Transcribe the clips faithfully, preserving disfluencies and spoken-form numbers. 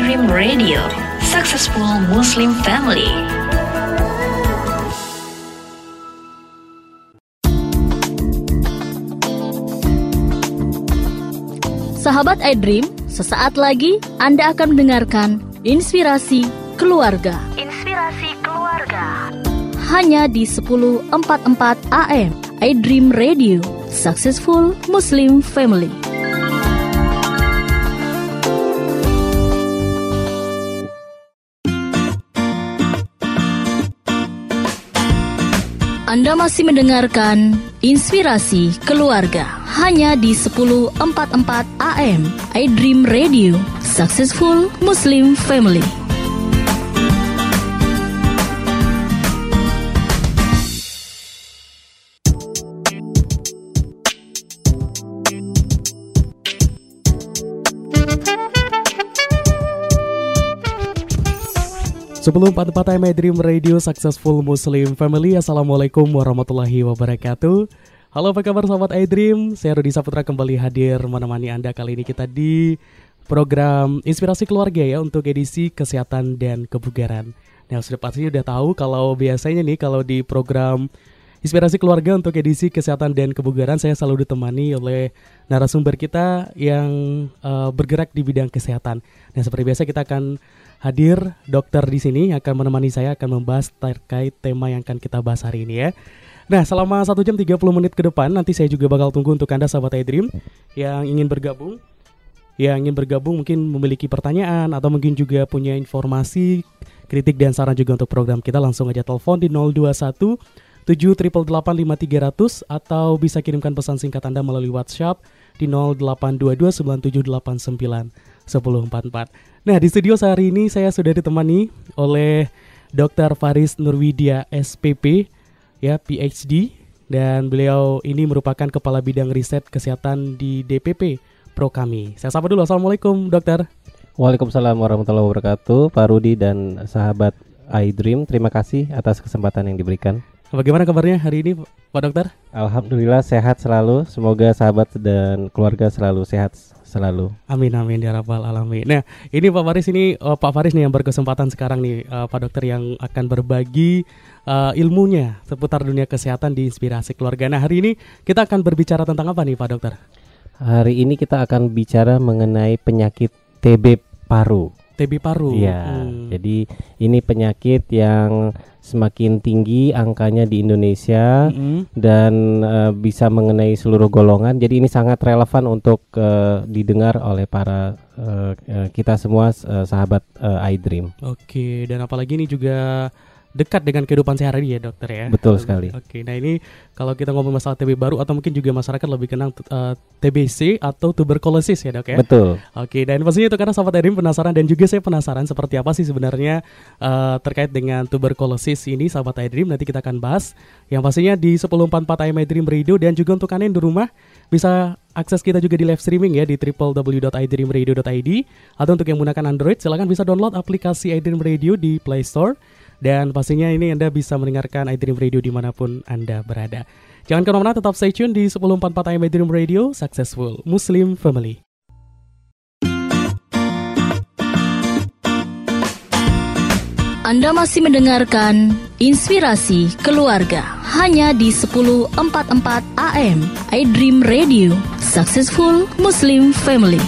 iDream Radio, Successful Muslim Family. Sahabat iDream, sesaat lagi Anda akan mendengarkan Inspirasi Keluarga. Inspirasi Keluarga. Hanya di sepuluh empat puluh empat A M iDream Radio, Successful Muslim Family. Anda masih mendengarkan Inspirasi Keluarga hanya di sepuluh empat puluh empat A M iDream Radio, Successful Muslim Family. Sebelum empat puluh empat A M iDream Radio, Successful Muslim Family. Assalamualaikum warahmatullahi wabarakatuh. Halo, apa kabar sahabat iDream? Saya Rudi Saputra kembali hadir menemani Anda. Kali ini kita di program Inspirasi Keluarga ya, untuk edisi kesehatan dan kebugaran. Nah, sudah pasti udah tahu kalau biasanya nih kalau di program Inspirasi Keluarga untuk edisi kesehatan dan kebugaran, saya selalu ditemani oleh narasumber kita yang uh, bergerak di bidang kesehatan. Nah, seperti biasa kita akan hadir dokter di sini akan menemani saya, akan membahas terkait tema yang akan kita bahas hari ini ya. Nah, selama satu jam tiga puluh menit ke depan nanti saya juga bakal tunggu untuk Anda sahabat iDream yang ingin bergabung. Yang ingin bergabung mungkin memiliki pertanyaan atau mungkin juga punya informasi, kritik dan saran juga untuk program kita, langsung aja telepon di nol dua satu tujuh delapan delapan lima tiga nol nol atau bisa kirimkan pesan singkat Anda melalui WhatsApp di nol delapan dua dua sembilan tujuh delapan sembilan satu nol empat empat. Nah, di studio hari ini saya sudah ditemani oleh dokter Faris Nurwidya S P P ya, P H D, dan beliau ini merupakan kepala bidang riset kesehatan di D P P Prokami. Saya sapa dulu. Assalamualaikum dokter. Waalaikumsalam warahmatullahi wabarakatuh, Pak Rudi dan sahabat iDream. Terima kasih atas kesempatan yang diberikan. Bagaimana kabarnya hari ini Pak Dokter? Alhamdulillah sehat selalu. Semoga sahabat dan keluarga selalu sehat selalu. Amin amin ya rabbal alamin. Nah, ini Pak Faris ini uh, Pak Faris nih yang berkesempatan sekarang nih uh, Pak Dokter yang akan berbagi uh, ilmunya seputar dunia kesehatan di Inspirasi Keluarga. Nah, hari ini kita akan berbicara tentang apa nih Pak Dokter? Hari ini kita akan bicara mengenai penyakit T B paru. T B paru. Iya. Hmm. Jadi ini penyakit yang semakin tinggi angkanya di Indonesia, mm-hmm. dan uh, bisa mengenai seluruh golongan. Jadi ini sangat relevan untuk uh, didengar oleh para uh, uh, kita semua uh, sahabat uh, iDream. Oke, dan apalagi ini juga dekat dengan kehidupan sehari-hari ya dokter ya. Betul sekali. Oke, nah ini kalau kita ngomong masalah T B baru atau mungkin juga masyarakat lebih kenal uh, T B C atau tuberkulosis ya dok ya. Betul. Oke, dan pastinya itu karena sahabat iDream penasaran dan juga saya penasaran seperti apa sih sebenarnya uh, terkait dengan tuberkulosis ini sahabat iDream. Nanti kita akan bahas yang pastinya di sepuluh empat puluh empat A M iDream Radio, dan juga untuk kalian di rumah bisa akses kita juga di live streaming ya di w w w dot i dream radio dot i d, atau untuk yang menggunakan Android silakan bisa download aplikasi iDream Radio di Play Store. Dan pastinya ini Anda bisa mendengarkan iDream Radio dimanapun Anda berada. Jangan kemana-mana, tetap stay tune di sepuluh empat puluh empat A M iDream Radio, Successful Muslim Family. Anda masih mendengarkan Inspirasi Keluarga hanya di sepuluh empat puluh empat A M iDream Radio, Successful Muslim Family.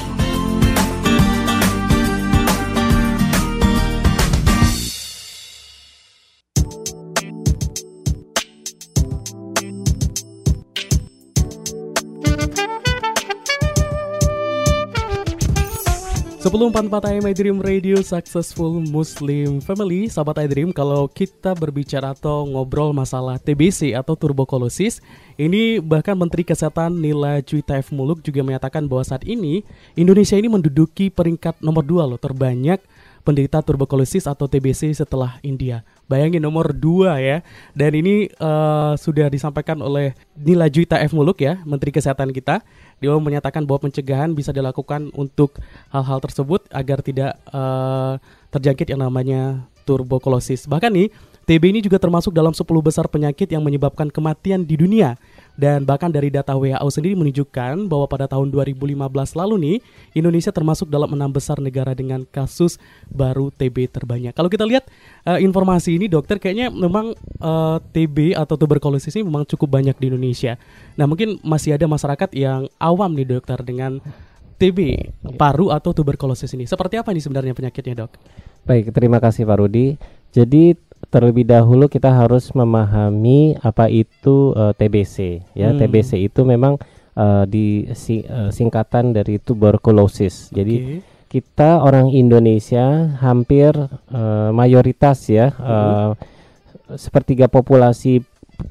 sepuluh empat puluh empat A M iDream Radio, Successful Muslim Family. Sahabat iDream, kalau kita berbicara atau ngobrol masalah T B C atau tuberkulosis, ini bahkan Menteri Kesehatan Nila Juwita F. Muluk juga menyatakan bahwa saat ini Indonesia ini menduduki peringkat nomor dua loh, terbanyak penderita tuberkulosis atau T B C setelah India. Bayangin nomor dua ya. Dan ini uh, sudah disampaikan oleh Nila Juwita F. Muluk ya, Menteri Kesehatan kita. Dia menyatakan bahwa pencegahan bisa dilakukan untuk hal-hal tersebut agar tidak uh, terjangkit yang namanya tuberkulosis. Bahkan nih, T B ini juga termasuk dalam sepuluh besar penyakit yang menyebabkan kematian di dunia. Dan bahkan dari data W H O sendiri menunjukkan bahwa pada tahun dua ribu lima belas lalu nih, Indonesia termasuk dalam enam besar negara dengan kasus baru T B terbanyak. Kalau kita lihat uh, informasi ini dokter, kayaknya memang uh, T B atau tuberkulosis ini memang cukup banyak di Indonesia. Nah mungkin masih ada masyarakat yang awam nih dokter dengan T B paru atau tuberkulosis ini. Seperti apa nih sebenarnya penyakitnya dok? Baik, terima kasih Pak Rudi. Jadi terlebih dahulu kita harus memahami apa itu uh, T B C ya. Hmm. T B C itu memang uh, di si, uh, singkatan dari tuberkulosis. Jadi okay. kita orang Indonesia hampir uh, mayoritas ya hmm. uh, sepertiga populasi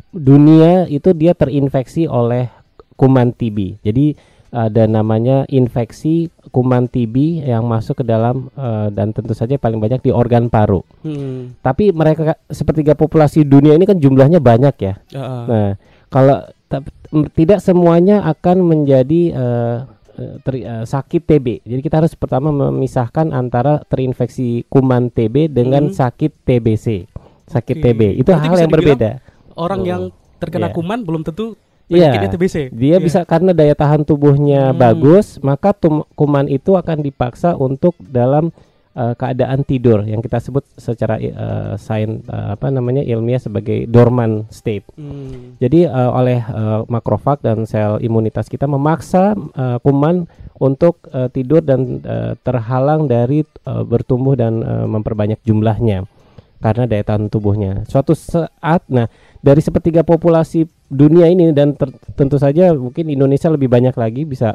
dunia itu dia terinfeksi oleh kuman T B. Jadi ada namanya infeksi kuman T B yang masuk ke dalam uh, dan tentu saja paling banyak di organ paru. Hmm. Tapi mereka sepertiga populasi dunia ini kan jumlahnya banyak ya. Uh-uh. Nah, kalau t- tidak semuanya akan menjadi uh, ter- uh, sakit T B. Jadi kita harus pertama memisahkan antara terinfeksi kuman T B dengan hmm. sakit T B C. Sakit okay. T B itu berarti hal yang berbeda. Orang oh. yang terkena yeah. kuman belum tentu Iya, T B C. Dia yeah. bisa karena daya tahan tubuhnya hmm. bagus, maka tum- kuman itu akan dipaksa untuk dalam uh, keadaan tidur yang kita sebut secara uh, sains uh, apa namanya ilmiah sebagai dormant state. Hmm. Jadi uh, oleh uh, makrofag dan sel imunitas kita memaksa uh, kuman untuk uh, tidur dan uh, terhalang dari uh, bertumbuh dan uh, memperbanyak jumlahnya karena daya tahan tubuhnya. Suatu saat, nah dari sepertiga populasi dunia ini dan ter- tentu saja mungkin Indonesia lebih banyak lagi, bisa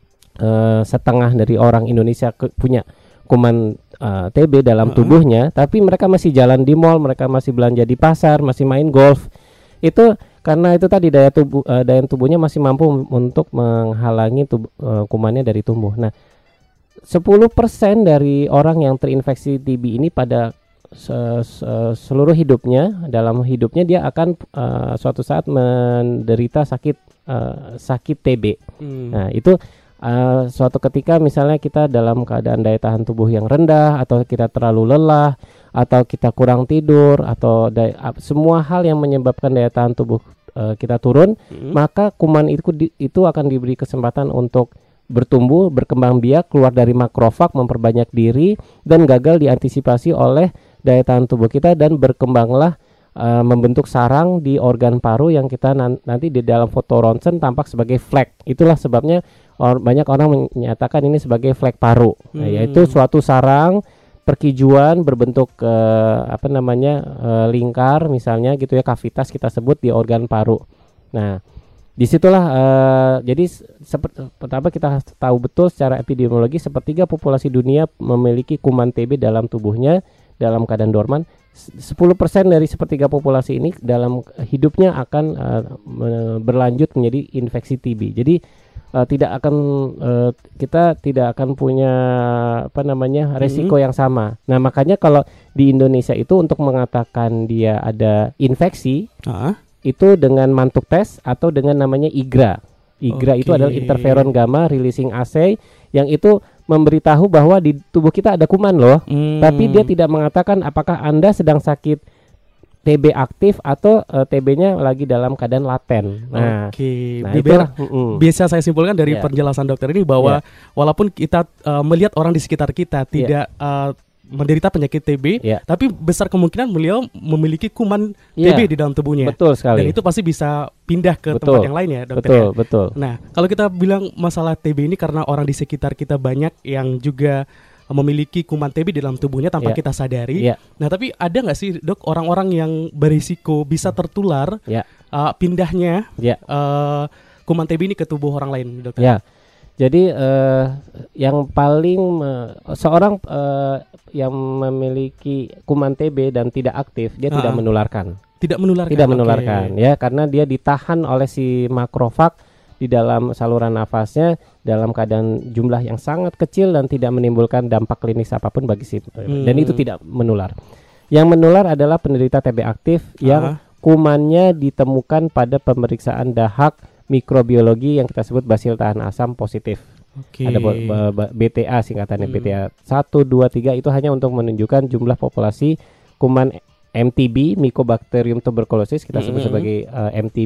uh, setengah dari orang Indonesia ke- punya kuman uh, T B dalam uh-huh. tubuhnya, tapi mereka masih jalan di mall, mereka masih belanja di pasar, masih main golf. Itu karena itu tadi daya tubuh uh, daya tubuhnya masih mampu m- untuk menghalangi tubuh, uh, kumannya dari tumbuh. Nah, sepuluh persen dari orang yang terinfeksi T B ini pada seluruh hidupnya, dalam hidupnya dia akan uh, suatu saat menderita sakit uh, sakit T B. Hmm. Nah, itu uh, suatu ketika misalnya kita dalam keadaan daya tahan tubuh yang rendah, atau kita terlalu lelah, atau kita kurang tidur, atau daya, uh, semua hal yang menyebabkan daya tahan tubuh uh, kita turun, hmm. maka kuman itu di, itu akan diberi kesempatan untuk bertumbuh, berkembang biak, keluar dari makrofag, memperbanyak diri, dan gagal diantisipasi oleh daya tahan tubuh kita, dan berkembanglah uh, membentuk sarang di organ paru yang kita nan- nanti di dalam foto ronsen tampak sebagai flek. Itulah sebabnya or- banyak orang menyatakan ini sebagai flek paru, hmm. nah, yaitu suatu sarang perkijuan berbentuk uh, apa namanya uh, lingkar misalnya gitu ya, kavitas kita sebut di organ paru. Nah, disitulah uh, jadi seperti pertama kita tahu betul secara epidemiologi sepertiga populasi dunia memiliki kuman T B dalam tubuhnya dalam keadaan dorman. sepuluh persen dari sepertiga populasi ini dalam hidupnya akan uh, berlanjut menjadi infeksi T B. Jadi uh, tidak akan uh, kita tidak akan punya apa namanya resiko mm-hmm. yang sama. Nah, makanya kalau di Indonesia itu untuk mengatakan dia ada infeksi uh-huh. itu dengan mantuk tes atau dengan namanya I G R A. I G R A okay. itu adalah interferon gamma releasing assay, yang itu memberitahu bahwa di tubuh kita ada kuman loh, hmm. tapi dia tidak mengatakan apakah Anda sedang sakit T B aktif atau uh, T B-nya lagi dalam keadaan laten. Nah, Oke, okay. nah itulah, uh-uh. bisa saya simpulkan dari yeah. penjelasan dokter ini bahwa yeah. walaupun kita uh, melihat orang di sekitar kita tidak yeah. uh, menderita penyakit T B, yeah. tapi besar kemungkinan beliau memiliki kuman yeah. T B di dalam tubuhnya. Betul sekali. Dan itu pasti bisa pindah ke betul. tempat yang lain ya, dokter. Betul, ya? betul. Nah, kalau kita bilang masalah T B ini karena orang di sekitar kita banyak yang juga memiliki kuman T B di dalam tubuhnya tanpa yeah. kita sadari. Yeah. Nah, tapi ada nggak sih dok orang-orang yang berisiko bisa tertular yeah. uh, pindahnya yeah. uh, kuman T B ini ke tubuh orang lain, dokter? Ya. Yeah. Jadi uh, yang paling uh, seorang uh, yang memiliki kuman T B dan tidak aktif, dia uh-uh. tidak menularkan. Tidak menularkan. Tidak menularkan okay. ya, karena dia ditahan oleh si makrofag di dalam saluran nafasnya dalam keadaan jumlah yang sangat kecil dan tidak menimbulkan dampak klinis apapun bagi si hmm. dan itu tidak menular. Yang menular adalah penderita T B aktif uh-huh. yang kumannya ditemukan pada pemeriksaan dahak mikrobiologi yang kita sebut basil tahan asam positif. Okay. Ada b- b- B T A singkatannya, hmm. B T A satu, dua, tiga itu hanya untuk menunjukkan jumlah populasi kuman M T B, Mycobacterium tuberculosis kita sebut hmm. sebagai uh, M T B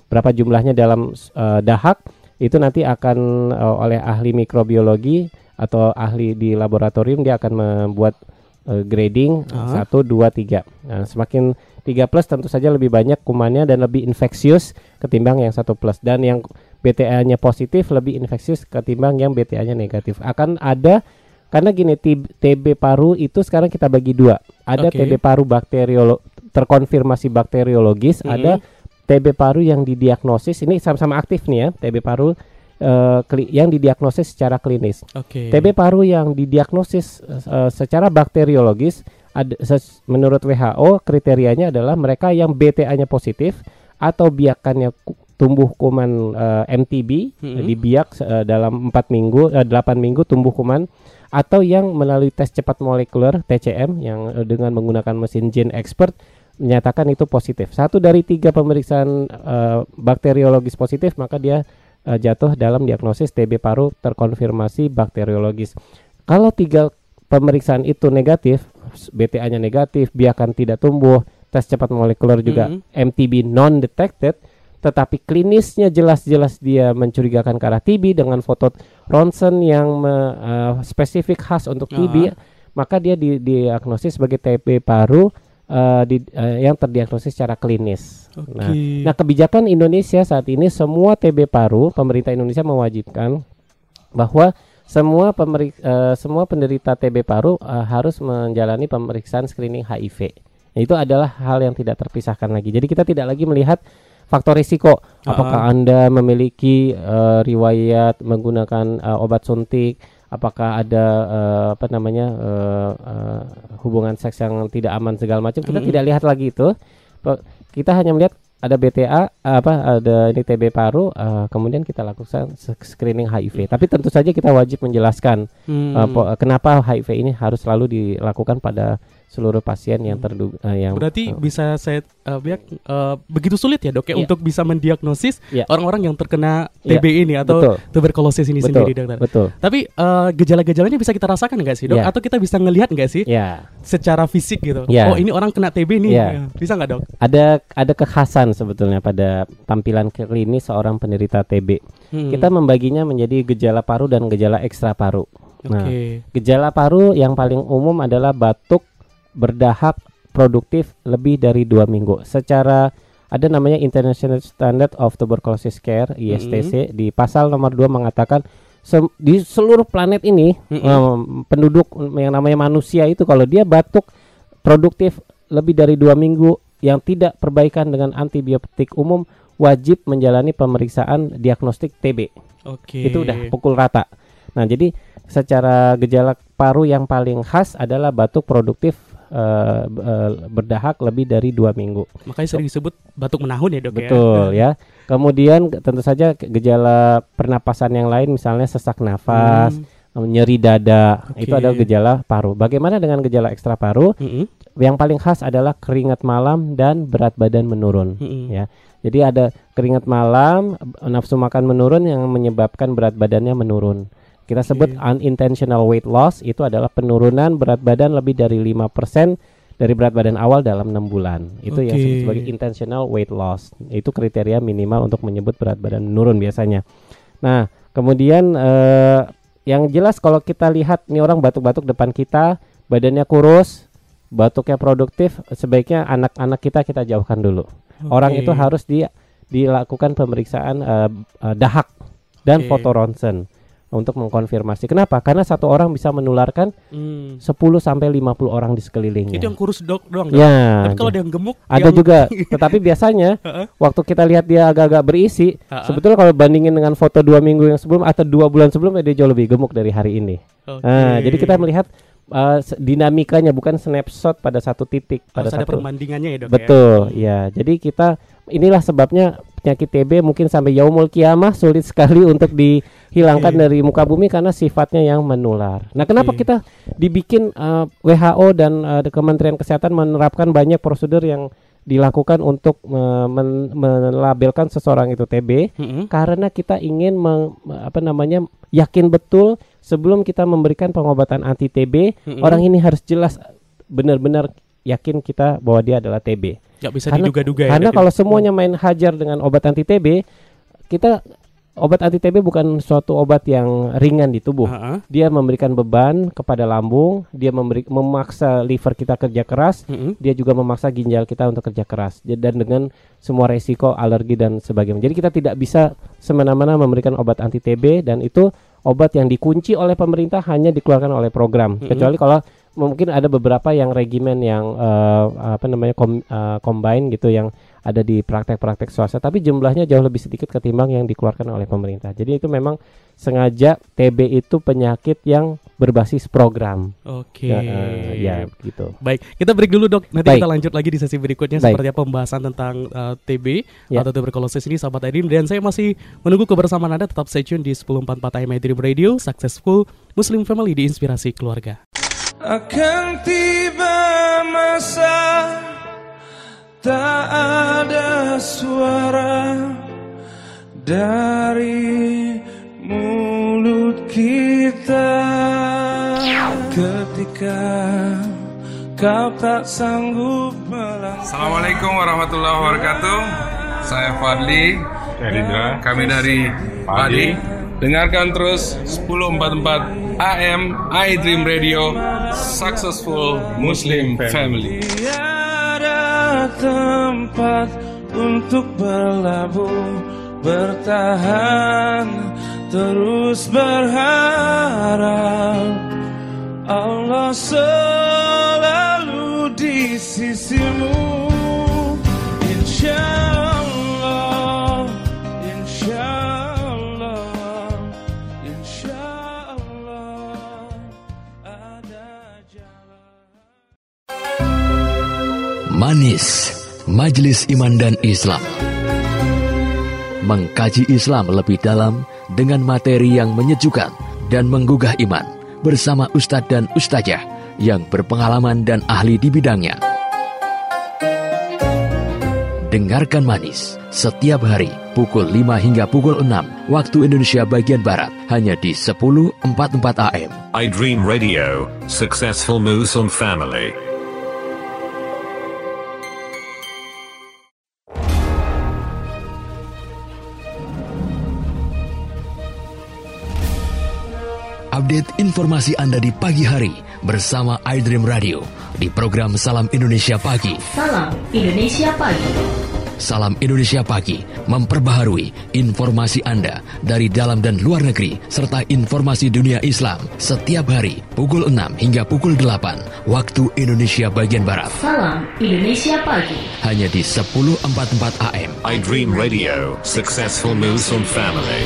berapa jumlahnya dalam uh, dahak itu nanti akan uh, oleh ahli mikrobiologi atau ahli di laboratorium, dia akan membuat uh, grading uh-huh. satu, dua, tiga. Nah, semakin tiga plus tentu saja lebih banyak kumannya dan lebih infeksius ketimbang yang satu plus, dan yang B T A-nya positif lebih infeksius ketimbang yang B T A-nya negatif. Akan ada, karena gini, T B paru itu sekarang kita bagi dua. Ada okay. T B paru bakteriolo terkonfirmasi bakteriologis, mm-hmm. ada T B paru yang didiagnosis, ini sama-sama aktif nih ya, T B paru uh, kli- yang didiagnosis secara klinis. Okay. T B paru yang didiagnosis uh, secara bakteriologis, ada, ses- menurut W H O kriterianya adalah mereka yang B T A-nya positif atau biakannya ku- tumbuh kuman uh, M T B, mm-hmm. dibiak uh, dalam empat minggu, uh, delapan minggu tumbuh kuman, atau yang melalui tes cepat molekuler T C M yang uh, dengan menggunakan mesin Gene Expert menyatakan itu positif. Satu dari tiga pemeriksaan uh, bakteriologis positif, maka dia uh, jatuh dalam diagnosis T B paru terkonfirmasi bakteriologis. Kalau tiga pemeriksaan itu negatif, B T A-nya negatif, biakan tidak tumbuh, tes cepat molekuler juga mm-hmm. M T B non-detected, tetapi klinisnya jelas-jelas dia mencurigakan ke arah T B dengan foto ronsen yang me, uh, spesifik khas untuk T B, uh-huh. maka dia di, diagnosis sebagai T B paru uh, di, uh, yang terdiagnosis secara klinis. Okay. Nah, nah, kebijakan Indonesia saat ini semua T B paru, pemerintah Indonesia mewajibkan bahwa semua pemerik, uh, semua penderita T B paru uh, harus menjalani pemeriksaan screening H I V. Nah, itu adalah hal yang tidak terpisahkan lagi. Jadi kita tidak lagi melihat faktor risiko, apakah uh-huh. Anda memiliki uh, riwayat menggunakan uh, obat suntik, apakah ada uh, apa namanya uh, uh, hubungan seks yang tidak aman segala macam. Kita mm-hmm. tidak lihat lagi itu. Kita hanya melihat ada B T A, apa ada ini T B paru, uh, kemudian kita lakukan screening H I V. Tapi tentu saja kita wajib menjelaskan hmm. uh, po- kenapa H I V ini harus selalu dilakukan pada seluruh pasien yang terduga uh, yang berarti uh, bisa saya uh, biak, uh, begitu sulit ya dok ya yeah. untuk bisa mendiagnosis yeah. orang-orang yang terkena T B yeah. ini atau betul. tuberkulosis ini betul. sendiri dokter. Betul. Tapi uh, gejala-gejalanya bisa kita rasakan nggak sih dok? Yeah. Atau kita bisa ngelihat nggak sih yeah. secara fisik gitu? Yeah. Oh ini orang kena T B nih, yeah. bisa nggak dok? Ada ada kekhasan sebetulnya pada tampilan klinis seorang penderita T B. Hmm. Kita membaginya menjadi gejala paru dan gejala ekstra paru. Nah, okay. gejala paru yang paling umum adalah batuk berdahak produktif lebih dari dua minggu. Secara ada namanya International Standard of Tuberculosis Care I S T C, mm-hmm. di pasal nomor dua mengatakan se- di seluruh planet ini mm-hmm. um, penduduk yang namanya manusia itu kalau dia batuk produktif lebih dari dua minggu yang tidak perbaikan dengan antibiotik umum wajib menjalani pemeriksaan diagnostik T B. Oke. Itu udah pukul rata. Nah, jadi secara gejala paru yang paling khas adalah batuk produktif Uh, uh, berdahak lebih dari dua minggu. Makanya sering disebut batuk menahun ya dok. Betul ya. ya. Kemudian tentu saja gejala pernapasan yang lain, misalnya sesak nafas, hmm. nyeri dada, okay. itu adalah gejala paru. Bagaimana dengan gejala ekstra paru? Hmm. Yang paling khas adalah keringat malam dan berat badan menurun. Hmm. Ya. Jadi ada keringat malam, nafsu makan menurun yang menyebabkan berat badannya menurun. Kita sebut okay. unintentional weight loss, itu adalah penurunan berat badan lebih dari lima persen dari berat badan awal dalam enam bulan. Itu okay. yang disebut sebagai intentional weight loss. Itu kriteria minimal untuk menyebut berat badan menurun biasanya. Nah, kemudian eh, yang jelas kalau kita lihat nih orang batuk-batuk depan kita, badannya kurus, batuknya produktif, sebaiknya anak-anak kita kita jauhkan dulu. Okay. Orang itu harus di, dilakukan pemeriksaan eh, eh, dahak dan okay. foto ronsen untuk mengkonfirmasi. Kenapa? Karena satu orang bisa menularkan hmm. sepuluh sampai lima puluh orang di sekelilingnya. Itu yang kurus dok doang. Ya. Tapi kalau dia yang gemuk ada yang juga. Tetapi biasanya waktu kita lihat dia agak-agak berisi, sebetulnya kalau bandingin dengan foto dua minggu yang sebelum atau dua bulan sebelumnya dia jauh lebih gemuk dari hari ini. Okay. Nah, jadi kita melihat uh, dinamikanya, bukan snapshot pada satu titik. Pada harus satu. ada perbandingannya ya dok. Betul. Ya. ya. Jadi kita inilah sebabnya penyakit T B mungkin sampai yaumul kiamah sulit sekali untuk dihilangkan okay. dari muka bumi karena sifatnya yang menular. Nah, kenapa okay. kita dibikin uh, W H O dan uh, Kementerian Kesehatan menerapkan banyak prosedur yang dilakukan untuk uh, men- melabelkan seseorang itu T B? Mm-hmm. Karena kita ingin meng, apa namanya yakin betul sebelum kita memberikan pengobatan anti T B, mm-hmm. orang ini harus jelas benar-benar yakin kita bahwa dia adalah T B. Gak bisa karena, diduga-duga ya. Karena kalau semuanya main hajar dengan obat anti T B, kita obat anti T B bukan suatu obat yang ringan di tubuh. Uh-huh. Dia memberikan beban kepada lambung, dia memberi, memaksa liver kita kerja keras, uh-huh. dia juga memaksa ginjal kita untuk kerja keras. Dan dengan semua resiko alergi dan sebagainya. Jadi kita tidak bisa semena-mena memberikan obat anti T B, dan itu obat yang dikunci oleh pemerintah hanya dikeluarkan oleh program. Uh-huh. Kecuali kalau mungkin ada beberapa yang regimen yang uh, apa namanya kom, uh, combine gitu yang ada di praktek-praktek swasta, tapi jumlahnya jauh lebih sedikit ketimbang yang dikeluarkan oleh pemerintah. Jadi itu memang sengaja T B itu penyakit yang berbasis program. Oke. Ya, uh, ya gitu. Baik, kita break dulu dok. Nanti Baik. kita lanjut lagi di sesi berikutnya. Baik. Seperti apa pembahasan tentang uh, T B ya. atau tuberkulosis ini, sahabat iDream. Dan saya masih menunggu kebersamaan Anda. Tetap stay tune di sepuluh empat puluh empat A M iDream Radio, Successful Muslim Family di Inspirasi Keluarga. Akan tiba masa tak ada suara dari mulut kita ketika kau tak sanggup melangkah. Assalamualaikum warahmatullahi wabarakatuh. Saya Fadli, kami dari Padi. Dengarkan terus sepuluh empat puluh empat A M iDream Radio, Successful Muslim Family. Tiada tempat untuk berlabuh, bertahan, terus berharap. Allah selalu di sisimu, insyaallah, insyaallah, insyaallah ada jalan. Manis, Majelis Iman dan Islam. Mengkaji Islam lebih dalam dengan materi yang menyejukkan dan menggugah iman bersama Ustadz dan Ustazah yang berpengalaman dan ahli di bidangnya. Dengarkan Manis setiap hari pukul lima hingga pukul enam waktu Indonesia bagian Barat hanya di sepuluh empat puluh empat A M iDream Radio, Successful Muslim Family. Update informasi Anda di pagi hari bersama iDream Radio di program Salam Indonesia Pagi. Salam Indonesia Pagi. Salam Indonesia Pagi memperbaharui informasi Anda dari dalam dan luar negeri serta informasi dunia Islam setiap hari pukul enam hingga pukul delapan waktu Indonesia bagian Barat. Salam Indonesia Pagi. Hanya di sepuluh empat puluh empat A M iDream Radio, Successful Muslim Family.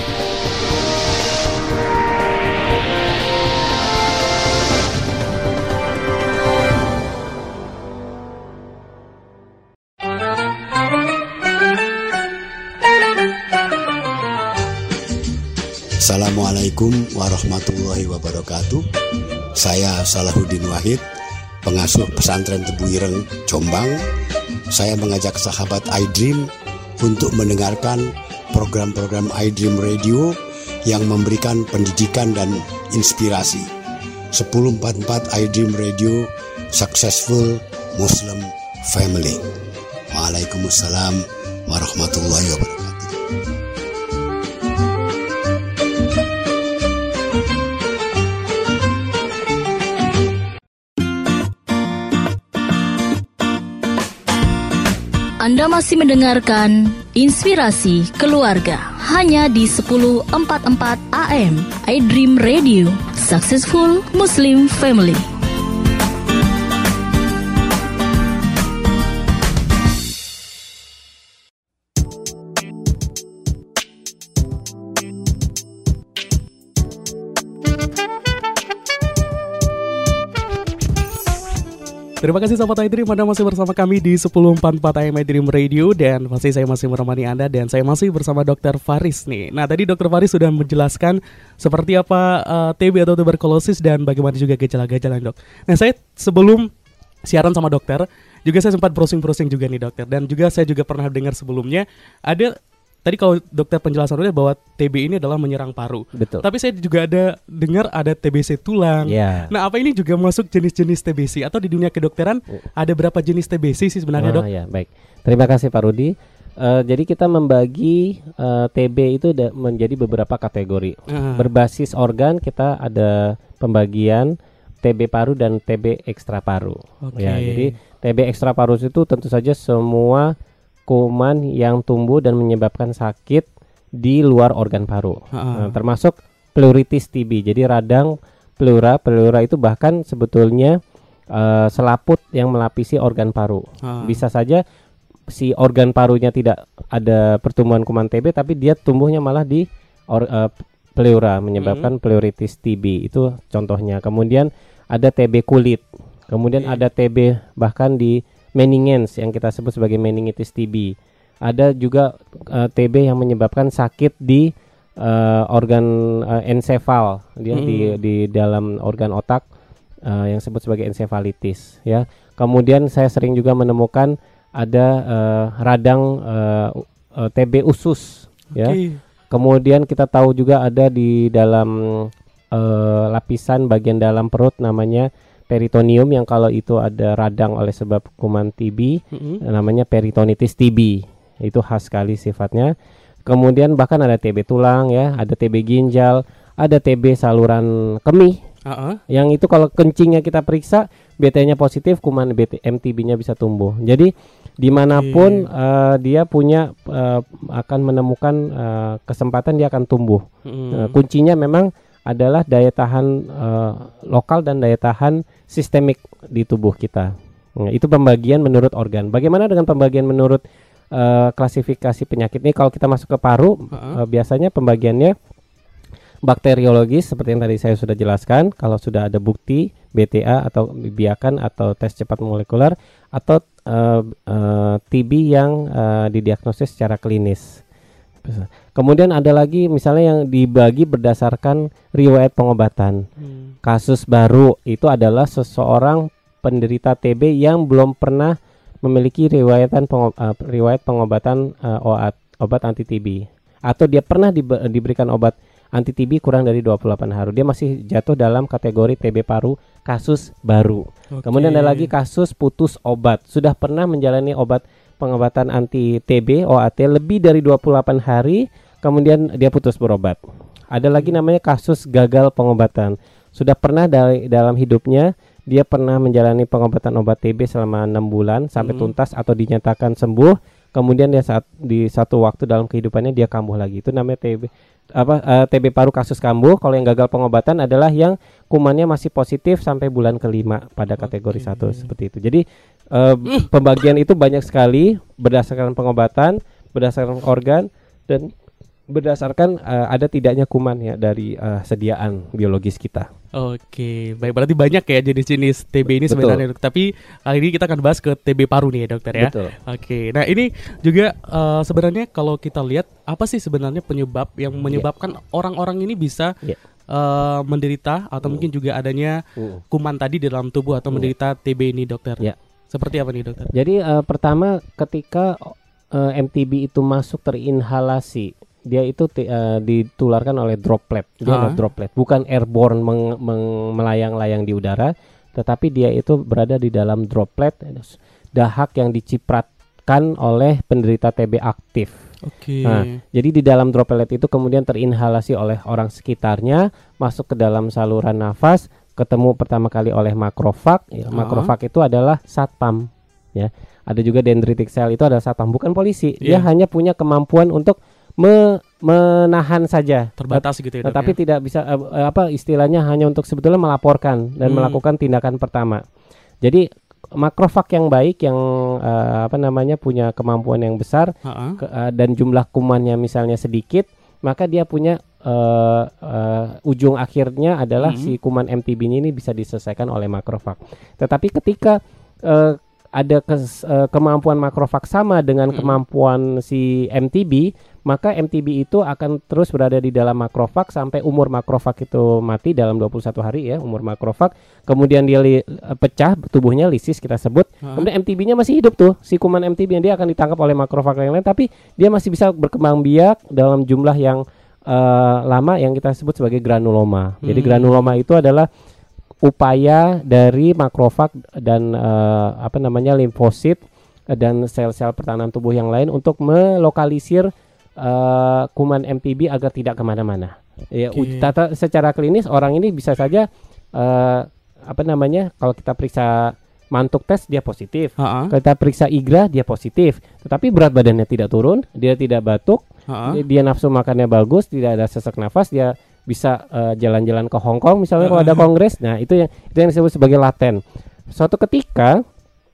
Assalamualaikum warahmatullahi wabarakatuh. Saya Salahuddin Wahid, pengasuh pesantren Tebu Ireng, Jombang. Saya mengajak sahabat iDream untuk mendengarkan program-program iDream Radio yang memberikan pendidikan dan inspirasi. sepuluh empat puluh empat iDream Radio, Successful Muslim Family. Waalaikumsalam warahmatullahi wabarakatuh. Anda masih mendengarkan Inspirasi Keluarga hanya di sepuluh empat puluh empat A M iDream Radio, Successful Muslim Family. Terima kasih sahabat iDream, Anda masih bersama kami di sepuluh empat puluh empat A M iDream Radio. Dan pasti saya masih menemani Anda dan saya masih bersama dokter Faris nih. Nah tadi dokter Faris sudah menjelaskan seperti apa uh, T B atau tuberkulosis dan bagaimana juga gejala-gejala dok. Nah saya sebelum siaran sama dokter juga saya sempat browsing-browsing juga nih dokter. Dan juga saya juga pernah dengar sebelumnya ada tadi kalau dokter penjelasannya bahwa T B ini adalah menyerang paru. Betul. Tapi saya juga ada dengar ada T B C tulang. Yeah. Nah, apa ini juga masuk jenis-jenis T B C atau di dunia kedokteran ada berapa jenis T B C sih sebenarnya, Dok? Ah, ya, baik. Terima kasih Pak Rudi. Uh, jadi kita membagi uh, T B itu da- menjadi beberapa kategori. Uh. Berbasis organ kita ada pembagian T B paru dan T B ekstra paru. Okay. Ya, jadi T B ekstra paru itu tentu saja semua kuman yang tumbuh dan menyebabkan sakit di luar organ paru. Uh. Nah, termasuk pleuritis T B. Jadi radang pleura, pleura itu bahkan sebetulnya uh, selaput yang melapisi organ paru. Uh. Bisa saja si organ parunya tidak ada pertumbuhan kuman T B, tapi dia tumbuhnya malah di or, uh, pleura, menyebabkan mm-hmm. pleuritis T B. Itu contohnya. Kemudian ada T B kulit, kemudian okay. ada T B bahkan di meninges yang kita sebut sebagai meningitis T B. Ada juga uh, T B yang menyebabkan sakit di uh, organ uh, ensefal, dia mm-hmm. di di dalam organ otak uh, yang disebut sebagai ensefalitis. Ya. Kemudian saya sering juga menemukan ada uh, radang uh, uh, T B usus, okay. ya. Kemudian kita tahu juga ada di dalam uh, lapisan bagian dalam perut namanya peritoneum, yang kalau itu ada radang oleh sebab kuman T B, mm-hmm. namanya peritonitis T B. Itu khas sekali sifatnya. Kemudian bahkan ada T B tulang, ya, ada T B ginjal, ada T B saluran kemih. Uh-uh. Yang itu kalau kencingnya kita periksa, B T-nya positif, kuman B T M T B-nya bisa tumbuh. Jadi dimanapun okay. uh, dia punya uh, akan menemukan uh, kesempatan dia akan tumbuh. Hmm. Uh, kuncinya memang adalah daya tahan uh, lokal dan daya tahan sistemik di tubuh kita. Nah, itu pembagian menurut organ. Bagaimana dengan pembagian menurut uh, klasifikasi penyakit ini? Kalau kita masuk ke paru, uh-huh. uh, biasanya pembagiannya bakteriologis seperti yang tadi saya sudah jelaskan. Kalau sudah ada bukti B T A atau biakan atau tes cepat molekuler, atau uh, uh, T B yang uh, didiagnosis secara klinis. Kemudian ada lagi misalnya yang dibagi berdasarkan riwayat pengobatan. Hmm. Kasus baru itu adalah seseorang penderita T B yang belum pernah memiliki riwayatan pengob- uh, riwayat pengobatan uh, obat, obat anti T B, atau dia pernah di- diberikan obat anti T B kurang dari dua puluh delapan hari. Dia masih jatuh dalam kategori T B paru kasus baru. Okay. Kemudian ada lagi kasus putus obat. Sudah pernah menjalani obat pengobatan anti T B O A T lebih dari dua puluh delapan hari, kemudian dia putus berobat. Ada lagi namanya kasus gagal pengobatan. Sudah pernah dari dalam hidupnya dia pernah menjalani pengobatan obat T B selama enam bulan sampai mm-hmm. tuntas atau dinyatakan sembuh. Kemudian dia saat di satu waktu dalam kehidupannya dia kambuh lagi. Itu namanya T B apa uh, T B paru kasus kambuh. Kalau yang gagal pengobatan adalah yang kumannya masih positif sampai bulan kelima pada kategori satu, okay. seperti itu. Jadi uh, mm. pembagian itu banyak sekali berdasarkan pengobatan, berdasarkan organ, dan berdasarkan uh, ada tidaknya kuman ya dari uh, sediaan biologis kita. Oke, baik, berarti banyak ya jenis-jenis T B ini. Betul. Sebenarnya, tapi kali ini kita akan bahas ke T B paru nih ya, dokter ya. Betul. Oke, nah ini juga uh, sebenarnya kalau kita lihat apa sih sebenarnya penyebab yang menyebabkan yeah. orang-orang ini bisa yeah. uh, menderita atau mm. mungkin juga adanya mm. kuman tadi di dalam tubuh atau mm. menderita T B ini, dokter. Yeah. Seperti apa nih, dokter? Jadi uh, pertama ketika uh, M T B itu masuk terinhalasi, dia itu t- uh, ditularkan oleh droplet. Dia adalah droplet, bukan airborne meng- meng- melayang-layang di udara, tetapi dia itu berada di dalam droplet, dahak yang dicipratkan oleh penderita T B aktif. Oke. Nah, jadi di dalam droplet itu kemudian terinhalasi oleh orang sekitarnya, masuk ke dalam saluran nafas, ketemu pertama kali oleh makrofag. Ya, makrofag itu adalah satpam. Ya, ada juga dendritic cell, itu adalah satpam, bukan polisi. Dia yeah. hanya punya kemampuan untuk Me, menahan saja, terbatas gitu ya, tetapi ya? Tidak bisa uh, apa istilahnya hanya untuk sebetulnya melaporkan dan hmm. melakukan tindakan pertama. Jadi makrofag yang baik yang uh, apa namanya punya kemampuan yang besar uh-uh. ke, uh, dan jumlah kumannya misalnya sedikit, maka dia punya uh, uh, ujung akhirnya adalah hmm. si kuman M T B ini bisa diselesaikan oleh makrofag. Tetapi ketika uh, ada kes, uh, kemampuan makrofag sama dengan hmm. kemampuan si M T B, maka M T B itu akan terus berada di dalam makrofag sampai umur makrofag itu mati dalam dua puluh satu hari ya, umur makrofag. Kemudian dia li, uh, pecah tubuhnya, lisis kita sebut. Hmm. Kemudian M T B-nya masih hidup tuh. Si kuman M T B dia akan ditangkap oleh makrofag yang lain, tapi dia masih bisa berkembang biak dalam jumlah yang uh, lama yang kita sebut sebagai granuloma. Hmm. Jadi granuloma itu adalah upaya dari makrofag dan uh, apa namanya limfosit uh, dan sel-sel pertahanan tubuh yang lain untuk melokalisir uh, kuman M T B agar tidak kemana-mana. Ya, okay. Tata secara klinis orang ini bisa saja uh, apa namanya kalau kita periksa mantuk tes dia positif, uh-huh. kita periksa igra dia positif, tetapi berat badannya tidak turun, dia tidak batuk, uh-huh. dia, dia nafsu makannya bagus, tidak ada sesak nafas, dia bisa uh, jalan-jalan ke Hong Kong misalnya kalau ada kongres. Nah itu yang itu yang disebut sebagai laten. Suatu ketika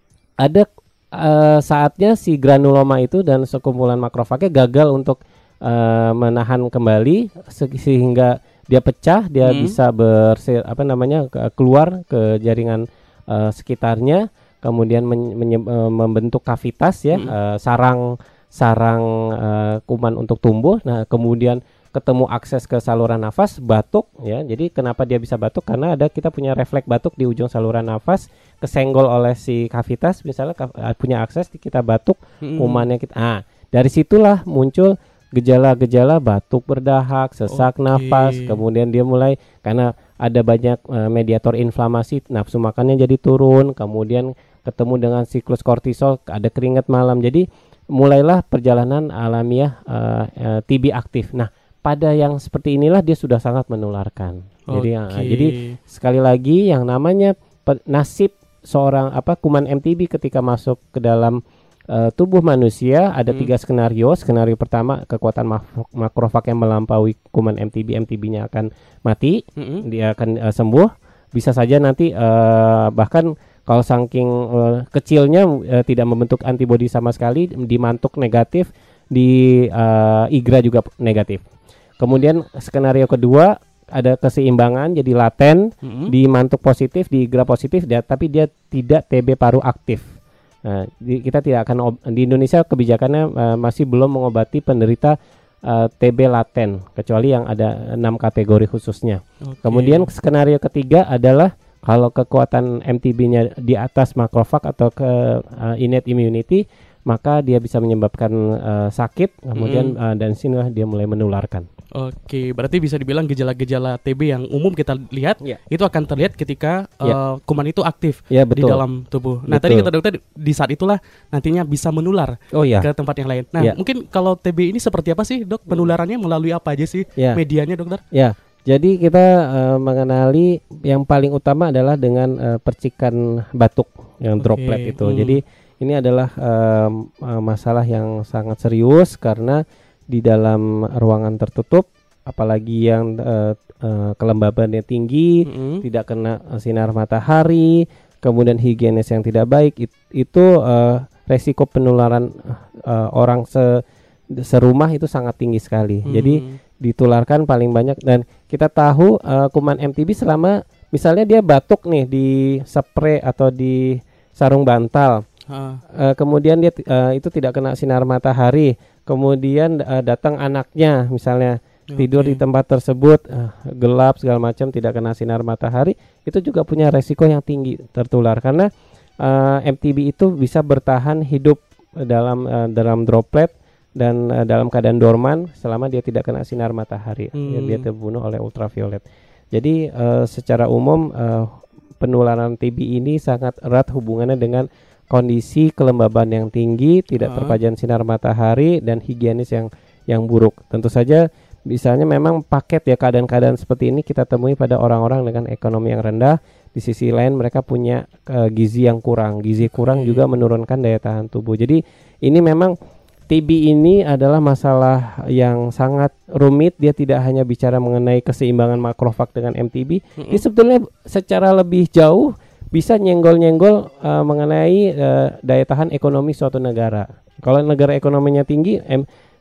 ada uh, saatnya si granuloma itu dan sekumpulan makrofagnya gagal untuk uh, menahan kembali se- sehingga dia pecah, dia hmm. bisa bersir apa namanya ke- keluar ke jaringan uh, sekitarnya, kemudian men- menye- uh, membentuk kavitas ya, hmm. uh, sarang sarang uh, kuman untuk tumbuh. Nah kemudian ketemu akses ke saluran nafas, batuk ya. Jadi kenapa dia bisa batuk? Karena ada kita punya refleks batuk di ujung saluran nafas, kesenggol oleh si kavitas misalnya punya akses kita batuk, hmm. kumannya kita. Ah, dari situlah muncul gejala-gejala batuk berdahak, sesak okay. nafas, kemudian dia mulai karena ada banyak uh, mediator inflamasi, nafsu makannya jadi turun, kemudian ketemu dengan siklus kortisol, ada keringat malam. Jadi mulailah perjalanan alamiah uh, uh, T B aktif. Nah, pada yang seperti inilah dia sudah sangat menularkan. Okay. Jadi, ya, jadi sekali lagi yang namanya pe- nasib seorang apa kuman M T B ketika masuk ke dalam uh, tubuh manusia ada hmm. tiga skenario. Skenario pertama kekuatan mak- makrofag yang melampaui kuman M T B, M T B-nya akan mati, hmm. dia akan uh, sembuh. Bisa saja nanti uh, bahkan kalau saking uh, kecilnya uh, tidak membentuk antibodi sama sekali, di mantuk negatif, di uh, igra juga negatif. Kemudian skenario kedua ada keseimbangan jadi laten, mm-hmm. di mantuk positif, di igra positif, dia, tapi dia tidak T B paru aktif. Nah, di, kita tidak akan ob- di Indonesia kebijakannya uh, masih belum mengobati penderita uh, T B laten kecuali yang ada enam kategori khususnya. Okay. Kemudian skenario ketiga adalah kalau kekuatan M T B-nya di atas makrofag atau ke uh, innate immunity, maka dia bisa menyebabkan uh, sakit, kemudian mm. uh, dan sinilah dia mulai menularkan. Oke, berarti bisa dibilang gejala-gejala T B yang umum kita lihat yeah. itu akan terlihat ketika uh, yeah. kuman itu aktif yeah, di dalam tubuh. Nah, betul. Tadi kata dokter di saat itulah nantinya bisa menular oh, yeah. ke tempat yang lain. Nah, yeah. mungkin kalau T B ini seperti apa sih, Dok? Penularannya melalui apa aja sih yeah. medianya, Dokter? Ya. Yeah. Jadi kita uh, mengenali yang paling utama adalah dengan uh, percikan batuk yang okay. droplet itu. Hmm. Jadi ini adalah uh, uh, masalah yang sangat serius karena di dalam ruangan tertutup, apalagi yang uh, uh, kelembabannya tinggi, mm-hmm. tidak kena sinar matahari, kemudian higienis yang tidak baik, it, itu uh, resiko penularan uh, orang se serumah itu sangat tinggi sekali. Mm-hmm. Jadi ditularkan paling banyak, dan kita tahu uh, kuman M T B selama misalnya dia batuk nih di spray atau di sarung bantal. Uh. Uh, kemudian dia uh, itu tidak kena sinar matahari, kemudian uh, datang anaknya misalnya okay. tidur di tempat tersebut uh, gelap segala macam, tidak kena sinar matahari, itu juga punya resiko yang tinggi tertular karena uh, M T B itu bisa bertahan hidup dalam uh, dalam droplet dan uh, dalam keadaan dorman selama dia tidak kena sinar matahari, hmm. ya, dia terbunuh oleh ultraviolet. Jadi uh, secara umum uh, penularan T B ini sangat erat hubungannya dengan kondisi kelembaban yang tinggi, tidak uh. terpajan sinar matahari, dan higienis yang yang buruk. Tentu saja misalnya memang paket ya keadaan-keadaan seperti ini kita temui pada orang-orang dengan ekonomi yang rendah. Di sisi lain mereka punya uh, gizi yang kurang. Gizi kurang okay. juga menurunkan daya tahan tubuh. Jadi ini memang T B ini adalah masalah yang sangat rumit. Dia tidak hanya bicara mengenai keseimbangan makrofag dengan M T B. Mm-hmm. Ini sebetulnya secara lebih jauh bisa nyenggol-nyenggol uh, mengenai uh, daya tahan ekonomi suatu negara. Kalau negara ekonominya tinggi, em,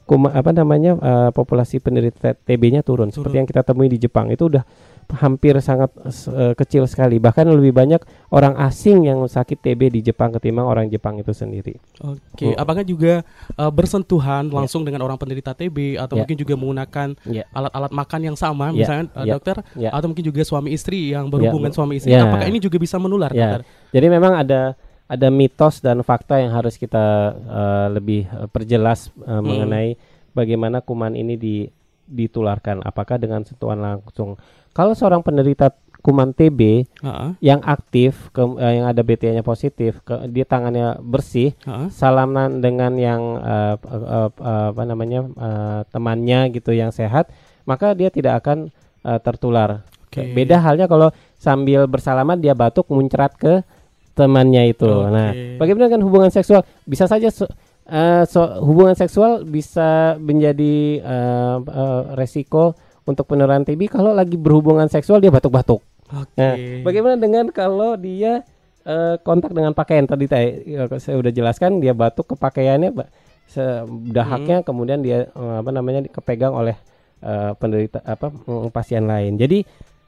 kuma, apa namanya uh, populasi penderita T B-nya turun, turun seperti yang kita temui di Jepang. Itu udah hampir sangat uh, kecil sekali, bahkan lebih banyak orang asing yang sakit T B di Jepang ketimbang orang Jepang itu sendiri. Oke, oh. Apakah juga uh, bersentuhan langsung yeah. dengan orang penderita T B atau yeah. mungkin juga menggunakan yeah. alat-alat makan yang sama, yeah. misalnya uh, yeah. dokter, yeah. atau mungkin juga suami istri yang berhubungan yeah. suami istri, yeah. apakah ini juga bisa menular, yeah. dokter? Jadi memang ada ada mitos dan fakta yang harus kita uh, lebih uh, perjelas uh, hmm. mengenai bagaimana kuman ini di, ditularkan, apakah dengan sentuhan langsung. Kalau seorang penderita kuman T B uh-uh. yang aktif, ke, uh, yang ada B T A-nya positif, ke, dia tangannya bersih, uh-uh. salaman dengan yang uh, uh, uh, apa namanya uh, temannya gitu yang sehat, maka dia tidak akan uh, tertular. Okay. Beda halnya kalau sambil bersalaman dia batuk muncrat ke temannya itu. Okay. Nah, bagaimana dengan hubungan seksual? Bisa saja so, uh, so, hubungan seksual bisa menjadi uh, uh, resiko untuk penularan T B kalau lagi berhubungan seksual dia batuk-batuk. Okay. Nah, bagaimana dengan kalau dia uh, kontak dengan pakaian tadi saya, saya udah jelaskan dia batuk ke pakaiannya sedahaknya hmm. kemudian dia uh, apa namanya kepegang oleh uh, penderita apa um, pasien lain. Jadi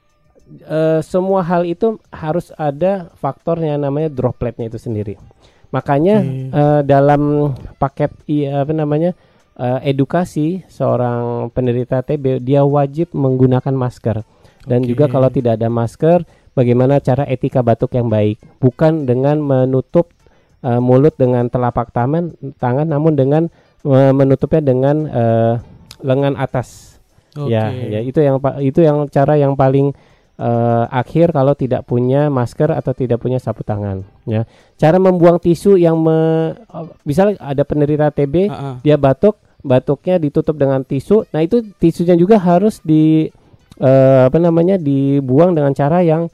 uh, semua hal itu harus ada faktor yang namanya dropletnya itu sendiri. Makanya hmm. uh, dalam paket i, apa namanya Uh, edukasi seorang penderita T B dia wajib menggunakan masker dan okay. juga kalau tidak ada masker bagaimana cara etika batuk yang baik, bukan dengan menutup uh, mulut dengan telapak tangan tangan namun dengan uh, menutupnya dengan uh, lengan atas. Okay. Ya, ya itu yang itu yang cara yang paling uh, akhir kalau tidak punya masker atau tidak punya sapu tangan. Ya, cara membuang tisu yang me, uh, misalnya ada penderita T B uh-uh. dia batuk batuknya ditutup dengan tisu. Nah itu tisunya juga harus di uh, apa namanya dibuang dengan cara yang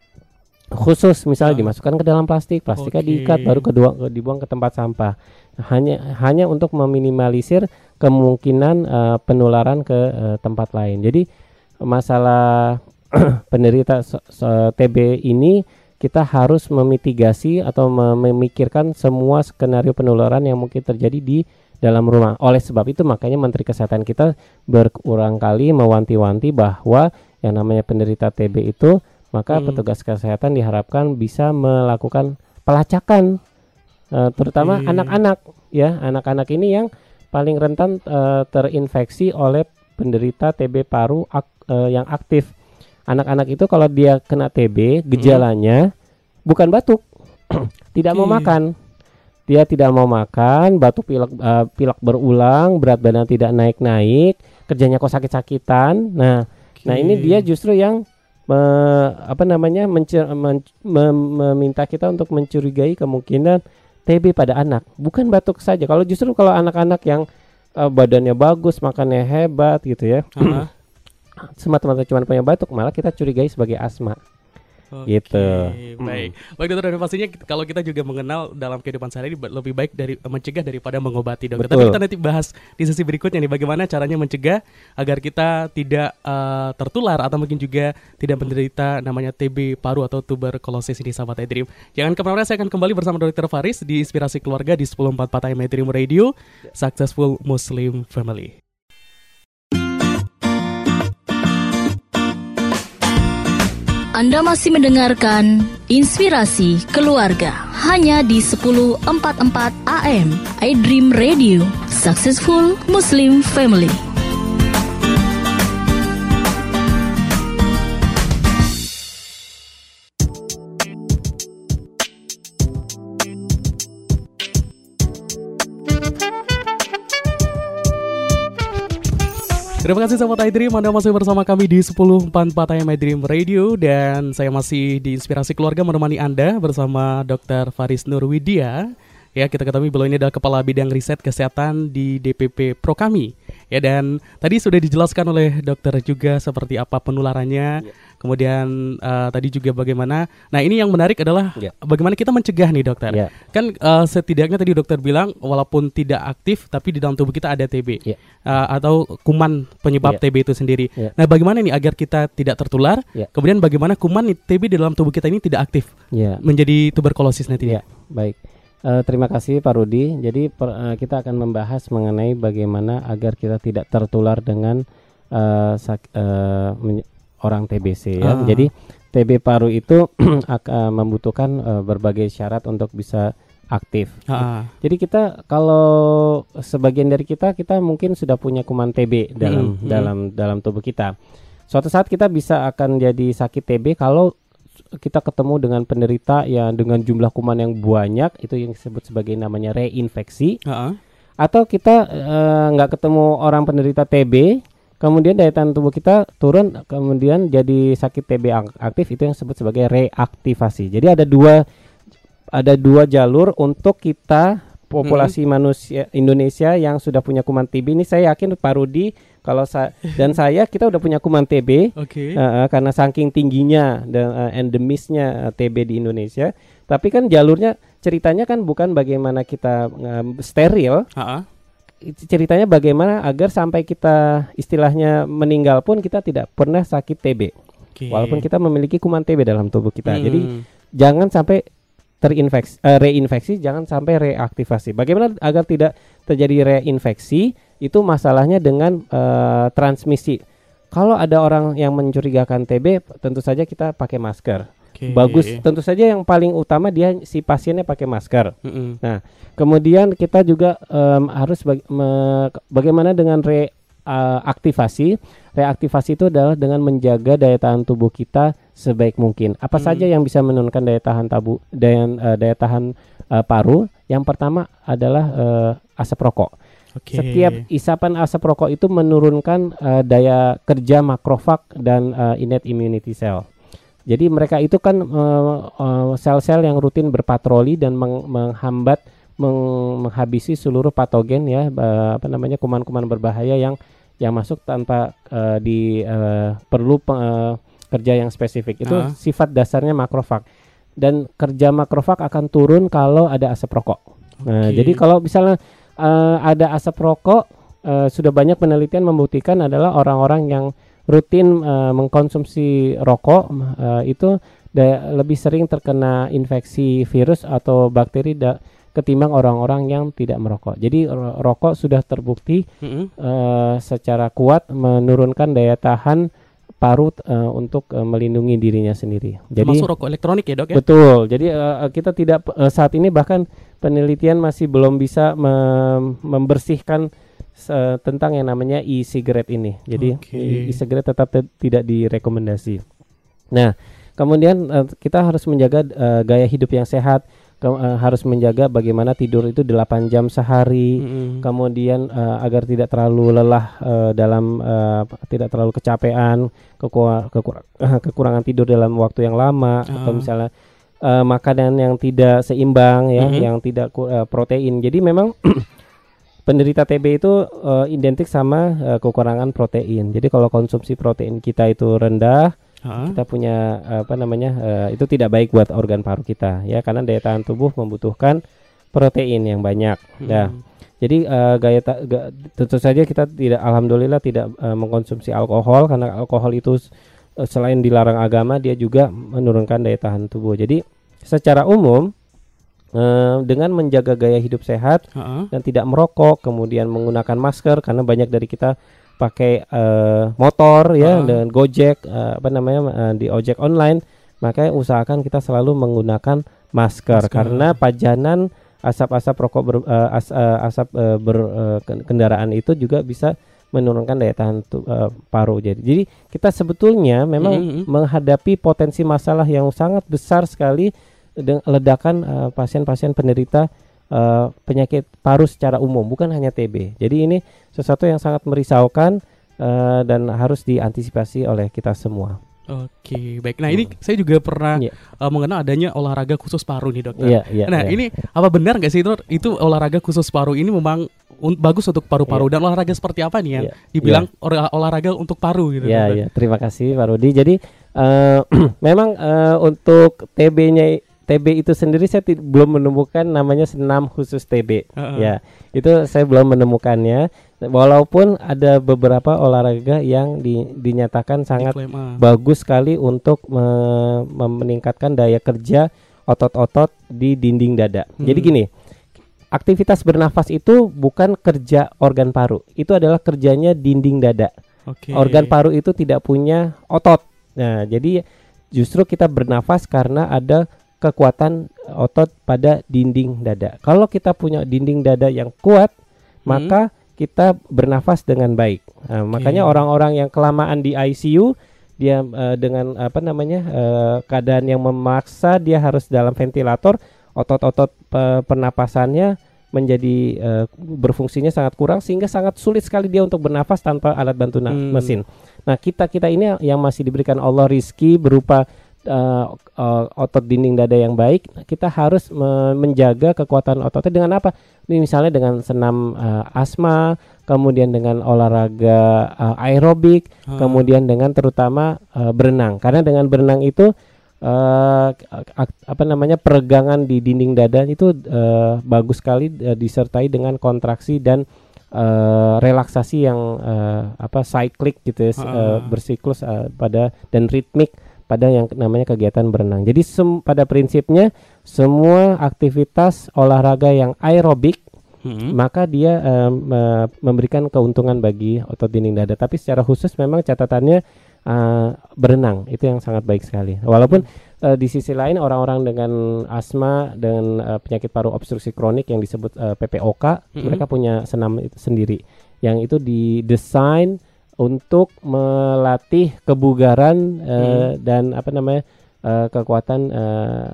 khusus, misalnya ah. dimasukkan ke dalam plastik, plastiknya okay. diikat baru kedua dibuang ke tempat sampah. Hanya hanya untuk meminimalisir kemungkinan uh, penularan ke uh, tempat lain. Jadi masalah penderita so, so, T B ini kita harus memitigasi atau memikirkan semua skenario penularan yang mungkin terjadi di dalam rumah. Oleh sebab itu makanya Menteri Kesehatan kita berulang kali mewanti-wanti bahwa yang namanya penderita T B itu maka hmm. petugas kesehatan diharapkan bisa melakukan pelacakan uh, terutama okay. anak-anak ya, anak-anak ini yang paling rentan uh, terinfeksi oleh penderita T B paru ak, uh, yang aktif. Anak-anak itu kalau dia kena T B gejalanya hmm. bukan batuk, tidak okay. mau makan. Dia tidak mau makan, batuk pilek uh, pilek berulang, berat badan tidak naik-naik, kerjanya kok sakit-sakitan. Nah, okay. nah ini dia justru yang me, apa namanya mencer, men, mem, meminta kita untuk mencurigai kemungkinan T B pada anak, bukan batuk saja. Kalau justru kalau anak-anak yang uh, badannya bagus, makannya hebat gitu ya, uh-huh. semata-mata cuma punya batuk, malah kita curigai sebagai asma. Oke, gitu. Baik. Hmm. Baik dokter, dan pastinya kalau kita juga mengenal dalam kehidupan sehari lebih baik dari mencegah daripada mengobati, dokter. Betul. Tapi kita nanti bahas di sesi berikutnya nih bagaimana caranya mencegah agar kita tidak uh, tertular atau mungkin juga tidak menderita namanya T B paru atau tuberkulosis ini sahabat iDream. Jangan kemana-mana, saya akan kembali bersama dokter Faris di Inspirasi Keluarga di sepuluh empat puluh empat A M iDream Radio, Successful Muslim Family. Anda masih mendengarkan Inspirasi Keluarga hanya di sepuluh empat puluh empat A M iDream Radio, Successful Muslim Family. Terima kasih sahabat iDream, Anda masih bersama kami di sepuluh empat puluh empat A M iDream Radio. Dan saya masih di Inspirasi Keluarga menemani Anda bersama dokter Faris Nurwidia. Ya, kita ketahui beliau ini adalah Kepala Bidang Riset Kesehatan di D P P Prokami. Ya, dan tadi sudah dijelaskan oleh dokter juga seperti apa penularannya. Ya. Kemudian uh, tadi juga bagaimana. Nah, ini yang menarik adalah ya. bagaimana kita mencegah nih dokter. Ya. Kan uh, setidaknya tadi dokter bilang walaupun tidak aktif tapi di dalam tubuh kita ada T B ya. uh, atau kuman penyebab ya. T B itu sendiri. Ya. Nah, bagaimana nih agar kita tidak tertular? Ya. Kemudian bagaimana kuman T B di dalam tubuh kita ini tidak aktif ya. menjadi tuberkulosis nanti? Ya. Baik. Uh, terima kasih Pak Rudi. Jadi per, uh, kita akan membahas mengenai bagaimana agar kita tidak tertular dengan uh, sak, uh, men- orang T B C ya. Ah. Jadi T B paru itu akan membutuhkan uh, berbagai syarat untuk bisa aktif. Ah. Jadi kita kalau sebagian dari kita kita mungkin sudah punya kuman T B dalam hmm, dalam hmm. dalam tubuh kita. Suatu saat kita bisa akan jadi sakit T B kalau kita ketemu dengan penderita yang dengan jumlah kuman yang banyak, itu yang disebut sebagai namanya reinfeksi. Uh-uh. Atau kita nggak uh, ketemu orang penderita T B, kemudian daya tahan tubuh kita turun, kemudian jadi sakit T B aktif, itu yang disebut sebagai reaktivasi. Jadi ada dua ada dua jalur untuk kita populasi hmm. manusia Indonesia yang sudah punya kuman T B. Ini saya yakin Pak Rudi kalau sa- dan saya kita udah punya kuman T B. Okay. uh, karena saking tingginya dan uh, endemisnya uh, T B di Indonesia. Tapi kan jalurnya ceritanya kan bukan bagaimana kita uh, steril. Uh-uh. Ceritanya bagaimana agar sampai kita istilahnya meninggal pun kita tidak pernah sakit T B. Okay. Walaupun kita memiliki kuman T B dalam tubuh kita. Hmm. Jadi jangan sampai terinfeksi, uh, reinfeksi, jangan sampai reaktivasi. Bagaimana agar tidak terjadi reinfeksi? Itu masalahnya dengan uh, transmisi. Kalau ada orang yang mencurigakan T B, tentu saja kita pakai masker. Okay. Bagus, tentu saja yang paling utama dia si pasiennya pakai masker. Mm-hmm. Nah, kemudian kita juga um, harus baga- me- bagaimana dengan reaktivasi? Reaktivasi itu adalah dengan menjaga daya tahan tubuh kita sebaik mungkin. Apa hmm. saja yang bisa menurunkan daya tahan tabu daya, uh, daya tahan uh, paru? Yang pertama adalah uh, asap rokok. Okay. Setiap isapan asap rokok itu menurunkan uh, daya kerja makrofag dan uh, innate immunity cell. Jadi mereka itu kan uh, uh, sel-sel yang rutin berpatroli dan meng- menghambat meng- menghabisi seluruh patogen ya, uh, apa namanya kuman-kuman berbahaya yang yang masuk tanpa uh, di uh, perlu uh, kerja yang spesifik. Itu uh. sifat dasarnya makrofag. Dan kerja makrofag akan turun kalau ada asap rokok. Okay. Nah, jadi kalau misalnya uh, ada asap rokok, uh, sudah banyak penelitian membuktikan adalah orang-orang yang rutin uh, mengkonsumsi rokok uh, itu da- lebih sering terkena infeksi virus atau bakteri da- ketimbang orang-orang yang tidak merokok. Jadi ro- rokok sudah terbukti mm-hmm. uh, secara kuat menurunkan daya tahan paru uh, untuk uh, melindungi dirinya sendiri. Jadi masuk rokok elektronik ya dok ya? Betul. Jadi uh, kita tidak uh, saat ini bahkan penelitian masih belum bisa mem- membersihkan uh, tentang yang namanya e-cigarette ini. Jadi okay. e-cigarette tetap te- tidak direkomendasi. Nah, kemudian uh, kita harus menjaga uh, gaya hidup yang sehat. Ke, uh, harus menjaga bagaimana tidur itu delapan jam sehari, mm-hmm. kemudian uh, agar tidak terlalu lelah uh, dalam uh, tidak terlalu kecapean, kekur- kekur- kekurangan tidur dalam waktu yang lama, uh. atau misalnya uh, makanan yang tidak seimbang ya, mm-hmm. yang tidak uh, protein. Jadi memang penderita T B itu uh, identik sama uh, kekurangan protein. Jadi kalau konsumsi protein kita itu rendah, Uh-huh. kita punya apa namanya uh, itu tidak baik buat organ paru kita ya, karena daya tahan tubuh membutuhkan protein yang banyak. Hmm. Nah, jadi uh, gaya ta- ga, tentu saja kita tidak alhamdulillah tidak uh, mengkonsumsi alkohol, karena alkohol itu uh, selain dilarang agama dia juga menurunkan daya tahan tubuh. Jadi secara umum uh, dengan menjaga gaya hidup sehat uh-huh. dan tidak merokok, kemudian menggunakan masker, karena banyak dari kita pakai uh, motor ya uh. dan Gojek uh, apa namanya uh, di ojek online, makanya usahakan kita selalu menggunakan masker, masker. Karena pajanan asap-asap rokok ber, uh, as, uh, asap uh, ber, uh, kendaraan itu juga bisa menurunkan daya tahan tu, uh, paru. Jadi, jadi kita sebetulnya memang mm-hmm. menghadapi potensi masalah yang sangat besar sekali dengan ledakan uh, pasien-pasien penderita Uh, penyakit paru secara umum, bukan hanya T B. Jadi ini sesuatu yang sangat merisaukan uh, dan harus diantisipasi oleh kita semua. Oke, baik. Nah, ini saya juga pernah yeah. uh, mengenal adanya olahraga khusus paru nih, dokter. Yeah, yeah, nah, yeah. ini apa benar nggak sih itu, itu olahraga khusus paru ini memang un- bagus untuk paru-paru yeah. dan olahraga seperti apa nih yang yeah. dibilang yeah. olahraga untuk paru gitu? Iya, yeah, yeah. Terima kasih Pak Rudi. Jadi uh, memang uh, untuk T B-nya T B itu sendiri saya t- belum menemukan namanya senam khusus T B. Uh-uh. Ya, itu saya belum menemukannya. Walaupun ada beberapa olahraga yang di, dinyatakan sangat Diklaim, uh. bagus sekali untuk me- meningkatkan daya kerja otot-otot di dinding dada. Hmm. Jadi gini, aktivitas bernafas itu bukan kerja organ paru, itu adalah kerjanya dinding dada. Okay. Organ paru itu tidak punya otot. Nah, jadi justru kita bernafas karena ada kekuatan otot pada dinding dada. Kalau kita punya dinding dada yang kuat, hmm. maka kita bernafas dengan baik. Nah, okay. Makanya orang-orang yang kelamaan di I C U, dia uh, dengan apa namanya uh, keadaan yang memaksa dia harus dalam ventilator, otot-otot uh, pernapasannya menjadi uh, berfungsinya sangat kurang sehingga sangat sulit sekali dia untuk bernafas tanpa alat bantu na- hmm. mesin. Nah, kita-kita ini yang masih diberikan Allah rizki berupa uh, uh, otot dinding dada yang baik, kita harus me- menjaga kekuatan ototnya dengan apa? Ini misalnya dengan senam uh, asma, kemudian dengan olahraga uh, aerobik, hmm. kemudian dengan terutama uh, berenang. Karena dengan berenang itu uh, ak- apa namanya peregangan di dinding dada itu uh, bagus sekali uh, disertai dengan kontraksi dan uh, relaksasi yang uh, apa cyclic gitu ya, hmm. uh, bersiklus uh, pada dan ritmik pada yang namanya kegiatan berenang. Jadi sem- pada prinsipnya semua aktivitas olahraga yang aerobik, hmm. maka dia um, uh, memberikan keuntungan bagi otot dinding dada. Tapi secara khusus memang catatannya uh, berenang itu yang sangat baik sekali. Walaupun hmm. uh, di sisi lain orang-orang dengan asma dengan uh, penyakit paru obstruksi kronik yang disebut uh, P P O K, hmm. mereka punya senam itu sendiri yang itu didesain untuk melatih kebugaran uh, hmm. dan apa namanya uh, kekuatan uh,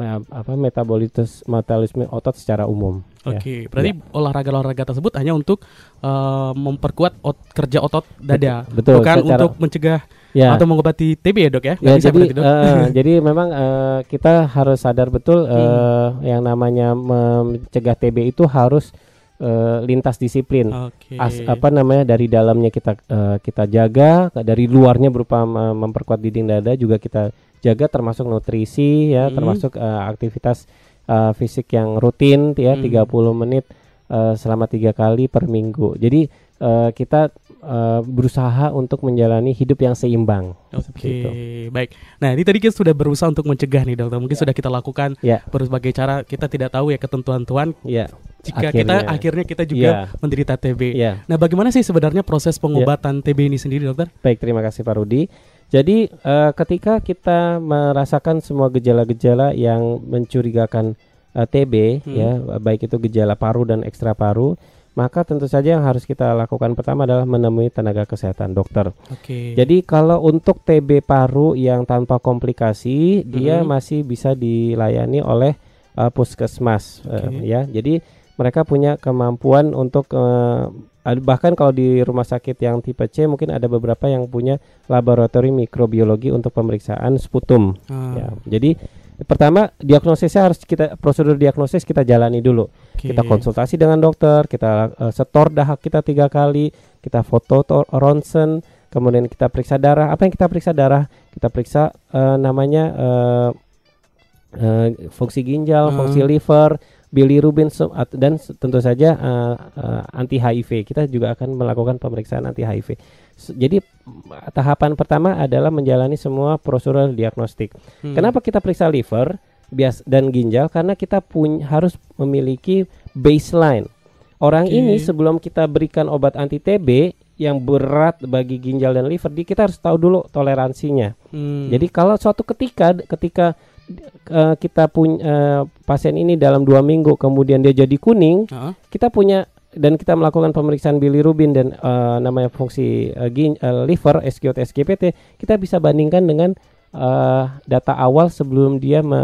apa metabolisme metabolisme otot secara umum. Oke, okay, ya. berarti ya. olahraga-olahraga tersebut hanya untuk uh, memperkuat ot- kerja otot dada, betul, bukan secara, untuk mencegah ya. atau mengobati T B ya dok ya? Ya bisa jadi, dok? Uh, jadi memang uh, kita harus sadar betul uh, hmm. yang namanya mencegah T B itu harus Uh, lintas disiplin, okay. As, apa namanya dari dalamnya kita uh, kita jaga, dari luarnya berupa mem- memperkuat dinding dada juga kita jaga, termasuk nutrisi ya, hmm. termasuk uh, aktivitas uh, fisik yang rutin ya, hmm. tiga puluh menit uh, selama tiga kali per minggu. Jadi uh, kita uh, berusaha untuk menjalani hidup yang seimbang. Oke, okay. Baik. Nah, ini tadi kita sudah berusaha untuk mencegah nih dokter. Mungkin ya. sudah kita lakukan ya. berbagai cara. Kita tidak tahu ya ketentuan-tentuan. Ya. Jika akhirnya. kita akhirnya kita juga yeah. menderita T B. Yeah. Nah, bagaimana sih sebenarnya proses pengobatan yeah. T B ini sendiri, dokter? Baik, terima kasih Pak Rudi. Jadi uh, ketika kita merasakan semua gejala-gejala yang mencurigakan uh, T B, hmm. ya, baik itu gejala paru dan ekstra paru, maka tentu saja yang harus kita lakukan pertama adalah menemui tenaga kesehatan, dokter. Oke. Jadi kalau untuk T B paru yang tanpa komplikasi, hmm. dia masih bisa dilayani oleh uh, puskesmas, okay. uh, ya. Jadi mereka punya kemampuan untuk uh, bahkan kalau di rumah sakit yang tipe C mungkin ada beberapa yang punya laboratorium mikrobiologi untuk pemeriksaan sputum. Ah. Ya. Jadi pertama diagnosisnya harus kita prosedur diagnosis kita jalani dulu. Okay. Kita konsultasi dengan dokter, kita uh, setor dahak kita tiga kali, kita foto to- ronsen, kemudian kita periksa darah. Apa yang kita periksa darah? Kita periksa uh, namanya uh, uh, fungsi ginjal, uh. fungsi liver, bilirubin dan tentu saja uh, uh, anti H I V. Kita juga akan melakukan pemeriksaan anti H I V. Jadi tahapan pertama adalah menjalani semua prosedur diagnostik. Hmm. Kenapa kita periksa liver bias dan ginjal? Karena kita pun harus memiliki baseline. Orang okay. ini sebelum kita berikan obat anti T B yang berat bagi ginjal dan liver, kita harus tahu dulu toleransinya. Hmm. Jadi kalau suatu ketika ketika Uh, kita punya uh, pasien ini dalam dua minggu kemudian dia jadi kuning, uh-huh. kita punya dan kita melakukan pemeriksaan bilirubin dan uh, namanya fungsi uh, gin, uh, liver S G O T S G P T, kita bisa bandingkan dengan uh, data awal sebelum dia me,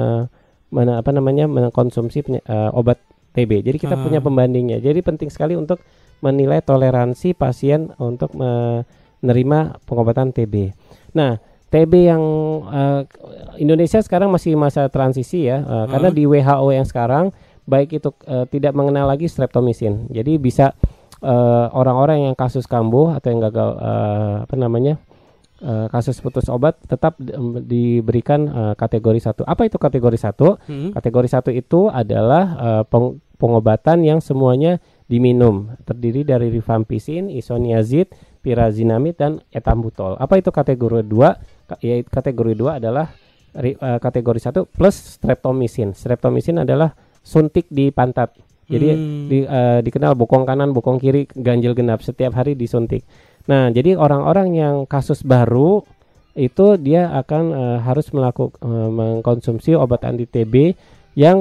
me, apa namanya mengkonsumsi uh, obat T B. Jadi kita uh-huh. punya pembandingnya. Jadi penting sekali untuk menilai toleransi pasien untuk menerima pengobatan T B. Nah, T B yang uh, Indonesia sekarang masih masa transisi ya, uh, hmm. karena di W H O yang sekarang baik itu uh, tidak mengenal lagi streptomisin. Jadi bisa uh, orang-orang yang kasus kambuh atau yang gagal uh, apa namanya uh, kasus putus obat tetap di, diberikan uh, kategori satu. Apa itu kategori satu? Hmm. Kategori satu itu adalah uh, peng, pengobatan yang semuanya diminum, terdiri dari rifampicin, isoniazid, pyrazinamid dan etambutol. Apa itu kategori dua? Ya, kategori dua adalah ri, uh, kategori satu plus streptomycin. Streptomycin adalah suntik di pantat. Jadi hmm. di, uh, dikenal bokong kanan, bokong kiri, ganjil genap, setiap hari disuntik. Nah, jadi orang-orang yang kasus baru itu dia akan uh, harus melakukan uh, mengkonsumsi obat anti T B yang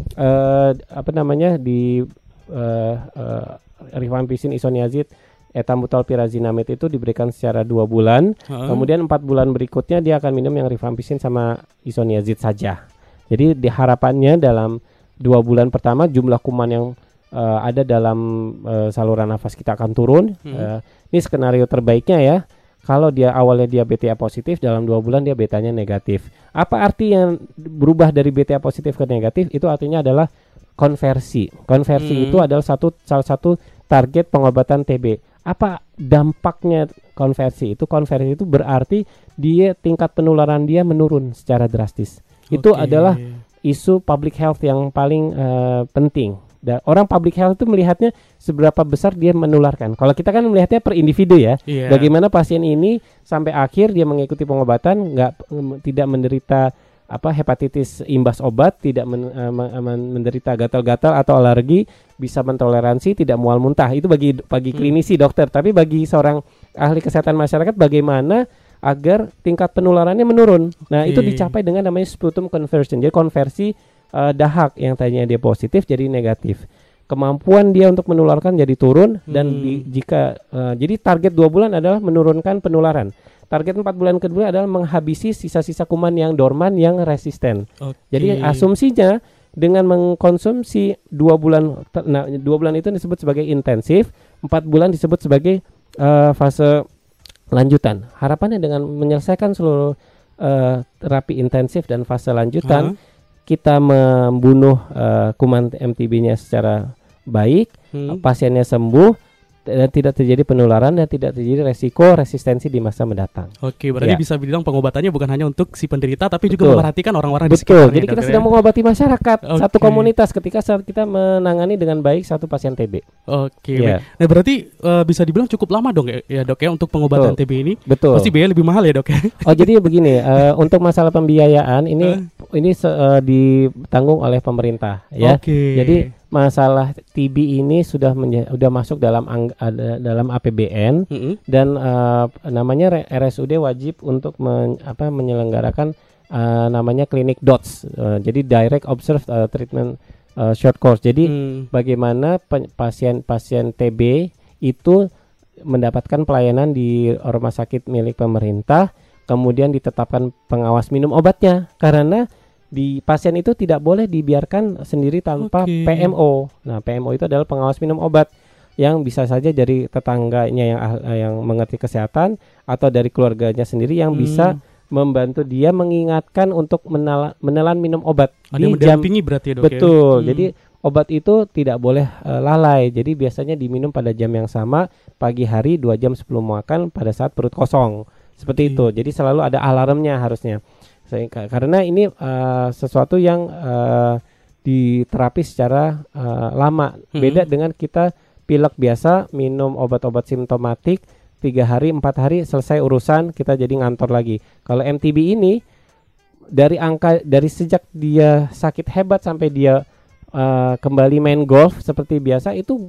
uh, apa namanya di uh, uh, rifampicin, isoniazid, etambutol pirazinamid itu diberikan secara dua bulan, uh. kemudian empat bulan berikutnya dia akan minum yang rifampicin sama isoniazid saja. Jadi diharapannya dalam dua bulan pertama jumlah kuman yang uh, ada dalam uh, saluran nafas kita akan turun. Hmm. Uh, ini skenario terbaiknya ya. Kalau dia awalnya dia B T A positif, dalam dua bulan dia betanya negatif. Apa arti yang berubah dari B T A positif ke negatif? Itu artinya adalah konversi. Konversi hmm. itu adalah satu salah satu target pengobatan T B. Apa dampaknya konversi? Itu konversi itu berarti dia tingkat penularan dia menurun secara drastis. Okay. Itu adalah isu public health yang paling uh, penting. Dan orang public health itu melihatnya seberapa besar dia menularkan. Kalau kita kan melihatnya per individu ya. Yeah. Bagaimana pasien ini sampai akhir dia mengikuti pengobatan, nggak tidak menderita apa hepatitis imbas obat, tidak men, uh, menderita gatal-gatal atau alergi, bisa mentoleransi, tidak mual muntah. Itu bagi bagi hmm. klinisi dokter. Tapi bagi seorang ahli kesehatan masyarakat bagaimana agar tingkat penularannya menurun. Nah, okay. itu dicapai dengan namanya sputum conversion. Jadi konversi uh, dahak yang tadinya dia positif jadi negatif. Kemampuan dia untuk menularkan jadi turun dan hmm. di, jika uh, jadi target dua bulan adalah menurunkan penularan. Target empat bulan kedua adalah menghabisi sisa-sisa kuman yang dorman yang resisten. Okay. Jadi asumsinya dengan mengkonsumsi dua bulan, nah dua bulan itu disebut sebagai intensif, empat bulan disebut sebagai uh, fase lanjutan. Harapannya dengan menyelesaikan seluruh uh, terapi intensif dan fase lanjutan, uh-huh. kita membunuh uh, kuman M T B-nya secara baik, hmm. pasiennya sembuh, dan tidak terjadi penularan dan tidak terjadi resiko resistensi di masa mendatang. Oke, berarti ya. bisa bilang pengobatannya bukan hanya untuk si penderita tapi Betul. juga memperhatikan orang-orang di sekitarnya. Betul. Jadi kita sedang mengobati masyarakat, okay. satu komunitas ketika saat kita menangani dengan baik satu pasien T B. Oke. Ya. Nah, berarti uh, bisa dibilang cukup lama dong ya, ya Dok ya untuk pengobatan Betul. T B ini. Betul. Pasti biaya lebih mahal ya Dok ya. Oh, jadi begini, uh, untuk masalah pembiayaan ini uh. ini uh, ditanggung oleh pemerintah ya. Oke. Jadi masalah T B ini sudah menja- sudah masuk dalam ang- ada, dalam A P B N mm-hmm. dan uh, namanya R S U D wajib untuk men- apa menyelenggarakan uh, namanya klinik D O T S. Uh, jadi Direct Observed uh, Treatment uh, Short Course. Jadi mm. bagaimana pe- pasien-pasien T B itu mendapatkan pelayanan di rumah sakit milik pemerintah, kemudian ditetapkan pengawas minum obatnya karena di pasien itu tidak boleh dibiarkan sendiri tanpa okay. P M O. Nah, P M O itu adalah pengawas minum obat yang bisa saja dari tetangganya yang yang mengerti kesehatan atau dari keluarganya sendiri yang hmm. bisa membantu dia mengingatkan untuk menala, menelan minum obat. Ada di jam berarti ya, Dok. Betul. Hmm. Jadi obat itu tidak boleh uh, lalai. Jadi biasanya diminum pada jam yang sama pagi hari dua jam sebelum makan pada saat perut kosong. Seperti okay. itu. Jadi selalu ada alarmnya harusnya. Karena ini uh, sesuatu yang uh, diterapi secara uh, lama. Mm-hmm. Beda dengan kita pilek biasa minum obat-obat simptomatik tiga hari empat hari selesai urusan kita jadi ngantor lagi. Kalau M T B ini dari angka dari sejak dia sakit hebat sampai dia uh, kembali main golf seperti biasa itu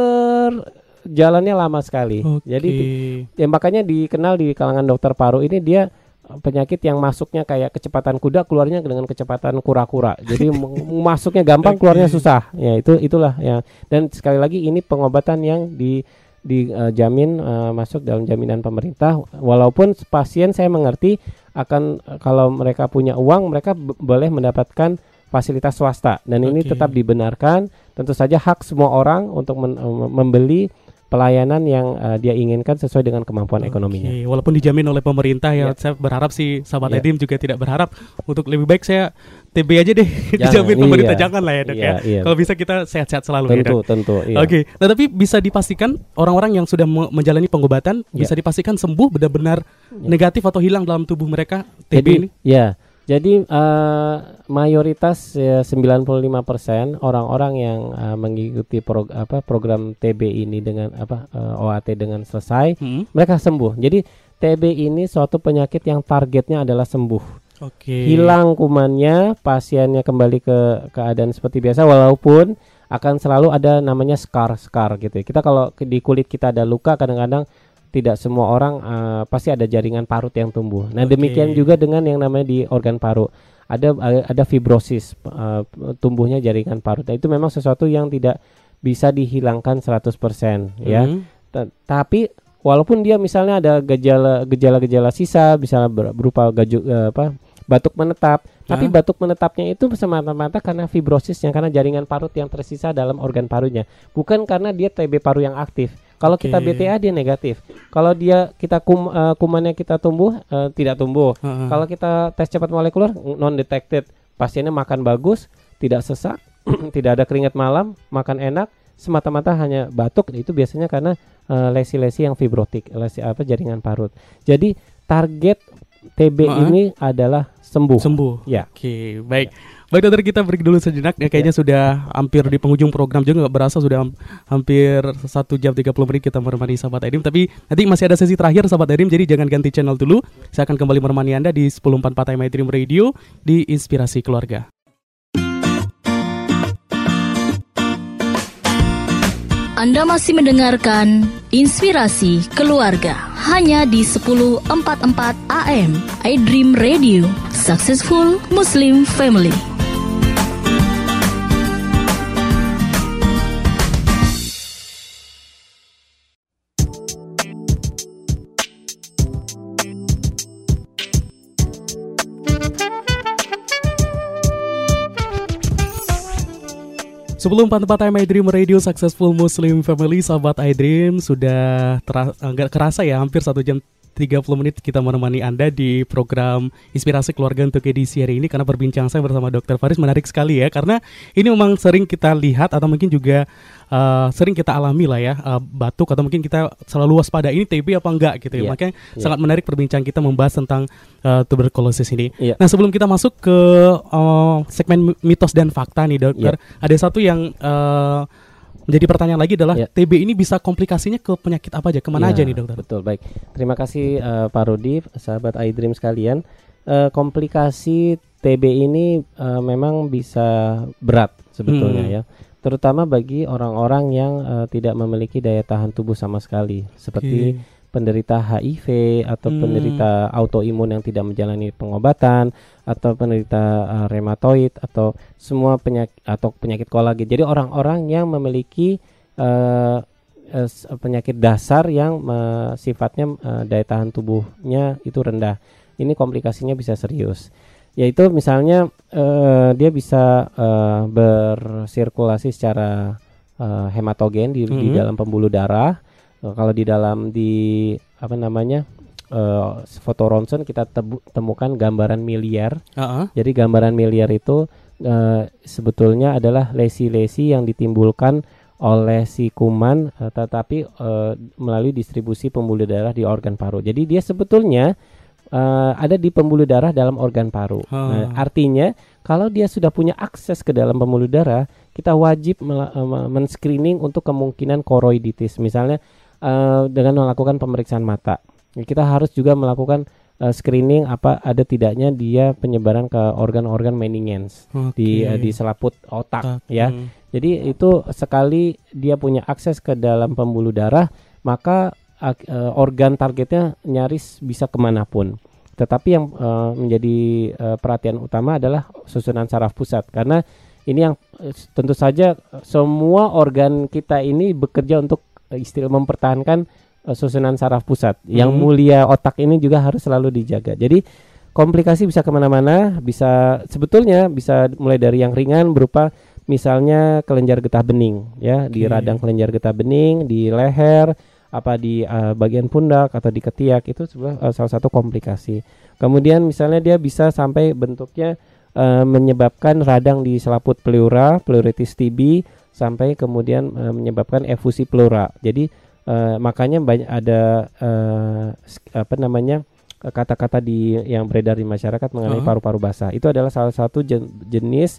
berjalannya lama sekali. Okay. Jadi ya makanya dikenal di kalangan dokter paru ini dia penyakit yang masuknya kayak kecepatan kuda, keluarnya dengan kecepatan kura-kura. Jadi m- masuknya gampang, keluarnya susah. Ya itu itulah ya. Dan sekali lagi ini pengobatan yang di dijamin uh, uh, masuk dalam jaminan pemerintah. Walaupun pasien saya mengerti akan uh, kalau mereka punya uang mereka b- boleh mendapatkan fasilitas swasta dan ini okay. tetap dibenarkan. Tentu saja hak semua orang untuk men- uh, membeli pelayanan yang uh, dia inginkan sesuai dengan kemampuan okay. ekonominya. Walaupun dijamin oleh pemerintah ya, yeah. saya berharap sih sahabat yeah. Edrim juga tidak berharap untuk lebih baik saya T B aja deh dijamin pemerintah, iya. jangan lah ya Dok yeah, ya. Yeah. Kalau bisa kita sehat-sehat selalu tentu, ya Dok. Tentu, iya. Oke. Okay. Nah tapi bisa dipastikan orang-orang yang sudah me- menjalani pengobatan yeah. bisa dipastikan sembuh benar-benar yeah. negatif atau hilang dalam tubuh mereka T B Jadi, ini? Ya. Jadi uh, mayoritas ya, sembilan puluh lima persen orang-orang yang uh, mengikuti prog- apa, program T B ini dengan apa uh, O A T dengan selesai, hmm. mereka sembuh. Jadi T B ini suatu penyakit yang targetnya adalah sembuh. Oke. Hilang kumannya, pasiennya kembali ke keadaan seperti biasa, walaupun akan selalu ada namanya scar-scar gitu ya. Kita kalau di kulit kita ada luka, kadang-kadang tidak semua orang uh, pasti ada jaringan parut yang tumbuh. Nah, Oke. demikian juga dengan yang namanya di organ paru. Ada ada fibrosis, uh, tumbuhnya jaringan parut. Nah, itu memang sesuatu yang tidak bisa dihilangkan seratus persen ya. Hmm. T- tapi walaupun dia misalnya ada gejala gejala-gejala sisa, misalnya ber- berupa gaju, uh, apa batuk menetap, tapi Hah? batuk menetapnya itu semata-mata karena fibrosisnya, karena jaringan parut yang tersisa dalam organ parunya, bukan karena dia T B paru yang aktif. Kalau Oke. kita B T A dia negatif. Kalau dia kita kum, uh, kumannya kita tumbuh uh, tidak tumbuh. Heeh. Kalau kita tes cepat molekuler non detected, pasiennya makan bagus, tidak sesak, tidak ada keringat malam, makan enak, semata-mata hanya batuk. Itu biasanya karena uh, lesi-lesi yang fibrotik, lesi apa jaringan parut. Jadi target T B Heeh. ini adalah sembuh. Sembuh. Ya. Oke, baik. Baik dokter, kita break dulu sejenak ya, kayaknya sudah hampir di penghujung program juga, nggak berasa sudah ham- hampir satu jam tiga puluh menit kita menemani sahabat Edrim. Tapi nanti masih ada sesi terakhir sahabat Edrim, jadi jangan ganti channel dulu. Saya akan kembali menemani Anda di sepuluh empat puluh empat A M Edrim Radio di Inspirasi Keluarga. Anda masih mendengarkan Inspirasi Keluarga hanya di sepuluh empat puluh empat A M iDream Radio, Successful Muslim Family. Sebelum empat puluh empat A M iDream Radio Successful Muslim Family, sahabat iDream, sudah tera- nggak kerasa ya, hampir satu jam tiga puluh menit kita menemani Anda di program Inspirasi Keluarga untuk edisi hari ini. Karena berbincang saya bersama dokter Faris menarik sekali ya, karena ini memang sering kita lihat atau mungkin juga uh, sering kita alami lah ya, uh, batuk atau mungkin kita selalu waspada ini T B apa enggak gitu ya. Yeah. Makanya Yeah. sangat menarik perbincangan kita membahas tentang uh, tuberkulosis ini. Yeah. Nah, sebelum kita masuk ke uh, segmen mitos dan fakta nih dokter, Yeah. ada satu yang uh, menjadi pertanyaan lagi adalah Ya. T B ini bisa komplikasinya ke penyakit apa aja, kemana Ya, aja nih dokter? Betul, baik. Terima kasih uh, Pak Rudi, sahabat iDream sekalian. Uh, komplikasi T B ini uh, memang bisa berat sebetulnya Hmm. ya, terutama bagi orang-orang yang uh, tidak memiliki daya tahan tubuh sama sekali, seperti Oke. penderita H I V atau Hmm. penderita autoimun yang tidak menjalani pengobatan, atau penderita uh, rheumatoid, atau semua penyakit atau penyakit kolagen. Jadi orang-orang yang memiliki uh, uh, penyakit dasar yang uh, sifatnya uh, daya tahan tubuhnya itu rendah. Ini komplikasinya bisa serius. Yaitu misalnya uh, dia bisa uh, bersirkulasi secara uh, hematogen di, di Mhm. dalam pembuluh darah. Uh, kalau di dalam di apa namanya uh, foto ronsen kita tebu- temukan gambaran miliar. Uh-uh. Jadi gambaran miliar itu uh, sebetulnya adalah lesi-lesi yang ditimbulkan oleh si kuman, uh, tetapi uh, melalui distribusi pembuluh darah di organ paru. Jadi dia sebetulnya uh, ada di pembuluh darah dalam organ paru. Hmm. Nah, artinya kalau dia sudah punya akses ke dalam pembuluh darah, kita wajib mela- uh, men-screening untuk kemungkinan koroiditis. Misalnya uh, dengan melakukan pemeriksaan mata. Kita harus juga melakukan uh, screening apa ada tidaknya dia penyebaran ke organ-organ meningens di uh, di selaput otak, ya. Hmm. Jadi itu sekali dia punya akses ke dalam pembuluh darah, maka uh, organ targetnya nyaris bisa kemanapun. Tetapi yang uh, menjadi uh, perhatian utama adalah susunan saraf pusat, karena ini yang uh, tentu saja uh, semua organ kita ini bekerja untuk uh, istilah mempertahankan uh, susunan saraf pusat. Hmm. Yang mulia otak ini juga harus selalu dijaga. Jadi komplikasi bisa kemana-mana, bisa sebetulnya bisa mulai dari yang ringan berupa misalnya kelenjar getah bening, ya, di Oke. radang kelenjar getah bening, di leher, apa di uh, bagian pundak atau di ketiak, itu sebuah uh, salah satu komplikasi. Kemudian misalnya dia bisa sampai bentuknya uh, menyebabkan radang di selaput pleura, pleuritis T B, sampai kemudian uh, menyebabkan efusi pleura. Jadi uh, makanya banyak ada uh, sk- apa namanya kata-kata di yang beredar di masyarakat mengenai Uh-huh. paru-paru basah. Itu adalah salah satu jen- jenis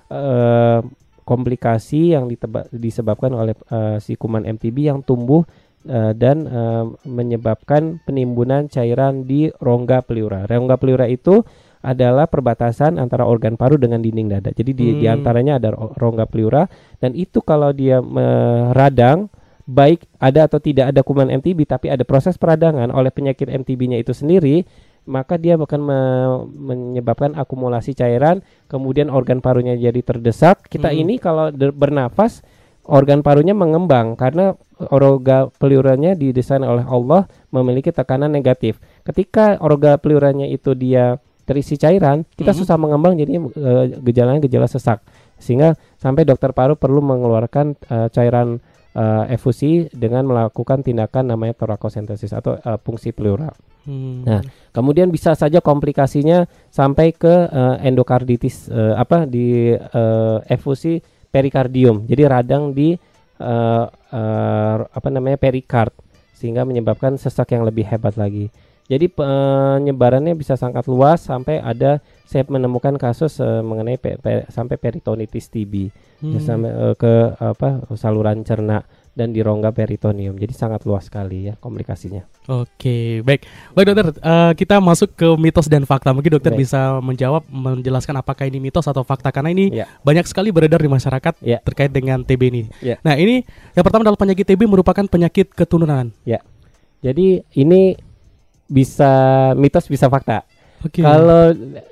uh, komplikasi yang diteba- disebabkan oleh uh, si kuman M T B yang tumbuh uh, dan uh, menyebabkan penimbunan cairan di rongga pleura. Rongga pleura itu adalah perbatasan antara organ paru dengan dinding dada. Jadi di, Hmm. di antaranya ada ro- rongga pleura, dan itu kalau dia meradang, baik ada atau tidak ada kuman M T B, tapi ada proses peradangan oleh penyakit M T B-nya itu sendiri, maka dia akan me- menyebabkan akumulasi cairan, kemudian organ parunya jadi terdesak. Kita Hmm. ini kalau de- bernafas, organ parunya mengembang karena rongga pleuranya didesain oleh Allah memiliki tekanan negatif. Ketika rongga pleuranya itu dia terisi cairan, kita Mhm. susah mengembang, jadi uh, gejalanya gejala sesak, sehingga sampai dokter paru perlu mengeluarkan uh, cairan uh, efusi dengan melakukan tindakan namanya torakosentesis atau uh, fungsi pleura. Hmm. Nah, kemudian bisa saja komplikasinya sampai ke uh, endokarditis, uh, apa di uh, efusi perikardium, jadi radang di uh, uh, apa namanya perikard, sehingga menyebabkan sesak yang lebih hebat lagi. Jadi penyebarannya bisa sangat luas, sampai ada saya menemukan kasus uh, mengenai pe- pe- sampai peritonitis T B, Hmm. ya, sampai uh, ke apa saluran cerna dan di rongga peritoneum. Jadi sangat luas sekali ya komplikasinya. Oke, baik. Baik dokter, eh, kita masuk ke mitos dan fakta. Mungkin dokter Baik. bisa menjawab, menjelaskan apakah ini mitos atau fakta, karena ini Ya. banyak sekali beredar di masyarakat Ya. terkait dengan T B ini. Ya. Nah, ini yang pertama adalah penyakit T B merupakan penyakit keturunan. Ya. Jadi ini bisa mitos bisa fakta. Oke. Kalau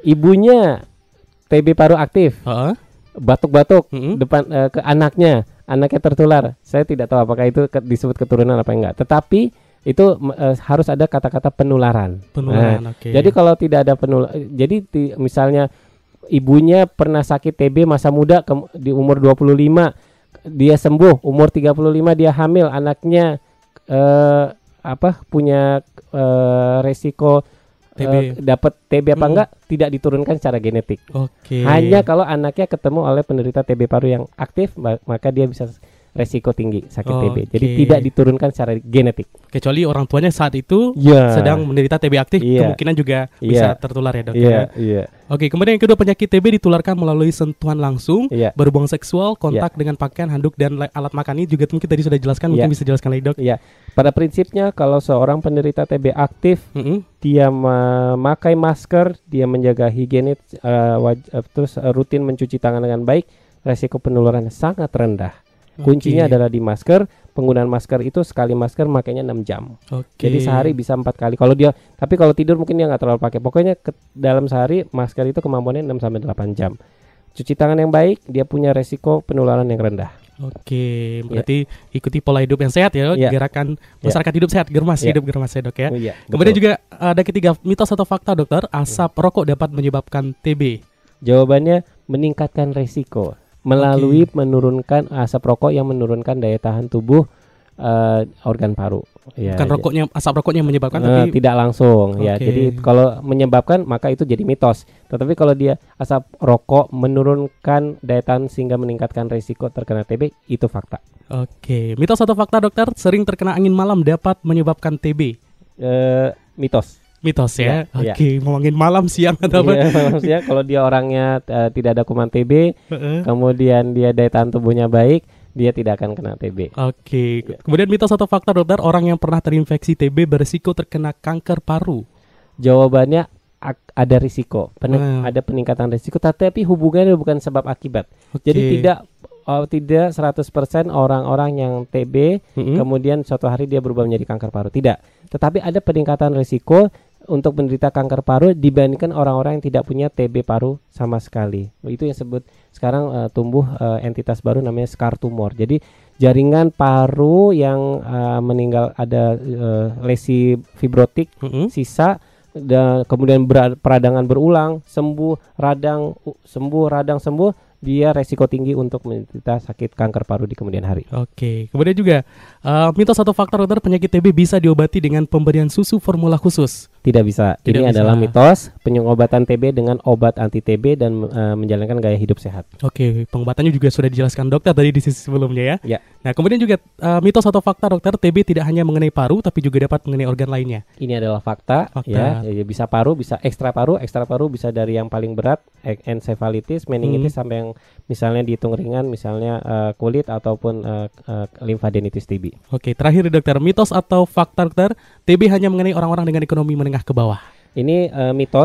ibunya T B paru aktif, Heeh. batuk-batuk Mm-mm. depan eh, ke anaknya, anaknya tertular. Saya tidak tahu apakah itu ke- disebut keturunan apa enggak. Tetapi itu m- eh, harus ada kata-kata penularan. Penularan, Nah, oke. Jadi kalau tidak ada penularan, jadi ti- misalnya ibunya pernah sakit T B masa muda ke- di umur dua puluh lima, dia sembuh, umur tiga puluh lima dia hamil, anaknya eh, apa punya eh, resiko T B. eh, dapat T B apa Hmm. enggak, tidak diturunkan secara genetik. Oke. Hanya kalau anaknya ketemu oleh penderita T B paru yang aktif, ma- maka dia bisa resiko tinggi sakit T B. Jadi Oke. tidak diturunkan secara genetik. Kecuali orang tuanya saat itu Ya. sedang menderita T B aktif, Iya. kemungkinan juga Iya. bisa tertular ya dokter. Iya, ya? iya. Oke, kemudian yang kedua, penyakit T B ditularkan melalui sentuhan langsung, Iya. berhubungan seksual, kontak dengan pakaian, handuk, dan la- alat makan. Ini juga mungkin tadi sudah dijelaskan, mungkin Iya. bisa jelaskan lagi dok. Iya. Pada prinsipnya kalau seorang penderita T B aktif, Mm-mm. dia memakai masker, dia menjaga higienis, eh, waj- eh, terus eh, rutin mencuci tangan dengan baik, resiko penularan sangat rendah. Kuncinya Oke. adalah di masker. Penggunaan masker itu sekali masker makanya enam jam. Oke. Jadi sehari bisa empat kali. Kalau dia, tapi kalau tidur mungkin dia nggak terlalu pakai. Pokoknya ke, dalam sehari masker itu kemampuannya enam sampai delapan jam. Cuci tangan yang baik, dia punya resiko penularan yang rendah. Oke, berarti ikuti pola hidup yang sehat ya, Iya. gerakan Iya. masyarakat hidup sehat, germas Iya. hidup germas ya dok ya. Oh, iya, Kemudian betul. juga ada ketiga mitos atau fakta dokter, asap rokok dapat menyebabkan T B. Jawabannya meningkatkan resiko melalui menurunkan asap rokok yang menurunkan daya tahan tubuh eh, organ paru. Ya, Bukan ja- rokoknya, asap rokoknya menyebabkan, Eh, tapi tidak langsung ya. Oke. Jadi kalau menyebabkan maka itu jadi mitos. Tetapi kalau dia asap rokok menurunkan daya tahan sehingga meningkatkan risiko terkena T B, itu fakta. Oke, mitos atau fakta dokter, sering terkena angin malam dapat menyebabkan T B. Eh, mitos. Mitos ya. Iya, Oke, mau angin malam siang atau apa? Iya, maksudnya kalau dia orangnya eh, tidak ada kuman T B, Heeh. kemudian dia daya tahan tubuhnya baik, dia tidak akan kena T B. Oke, kemudian mitos atau fakta dokter, orang yang pernah terinfeksi T B berisiko terkena kanker paru. Jawabannya ak- ada risiko, Pen- Hmm. ada peningkatan risiko, tapi hubungannya bukan sebab akibat. Oke. Jadi tidak oh, tidak seratus persen orang-orang yang T B Mm-mm. kemudian suatu hari dia berubah menjadi kanker paru. Tidak. Tetapi ada peningkatan risiko untuk menderita kanker paru dibandingkan orang-orang yang tidak punya T B paru sama sekali. Itu yang sebut sekarang uh, tumbuh uh, entitas baru namanya scar tumor. Jadi jaringan paru yang uh, meninggal ada uh, lesi fibrotik Mm-mm. sisa, dan kemudian ber- peradangan berulang, sembuh radang u- sembuh radang sembuh, dia resiko tinggi untuk menderita sakit kanker paru di kemudian hari. Oke, kemudian juga uh, mitos atau fakta dokter, penyakit T B bisa diobati dengan pemberian susu formula khusus. Tidak bisa. Tidak Ini bisa. adalah mitos pengobatan T B dengan obat anti T B dan uh, menjalankan gaya hidup sehat. Oke, pengobatannya juga sudah dijelaskan dokter tadi di sisi sebelumnya ya. Ya. Nah, kemudian juga uh, mitos atau fakta dokter, T B tidak hanya mengenai paru tapi juga dapat mengenai organ lainnya. Ini adalah fakta, Fakta. ya. Ya, bisa paru, bisa ekstra paru, ekstra paru bisa dari yang paling berat e- encephalitis, meningitis, Hmm. sampai yang misalnya dihitung ringan, misalnya uh, kulit ataupun uh, uh, limfadenitis T B. Oke, terakhir dokter, mitos atau fakta dokter, T B hanya mengenai orang-orang dengan ekonomi menengah ke bawah. Ini uh, mitos,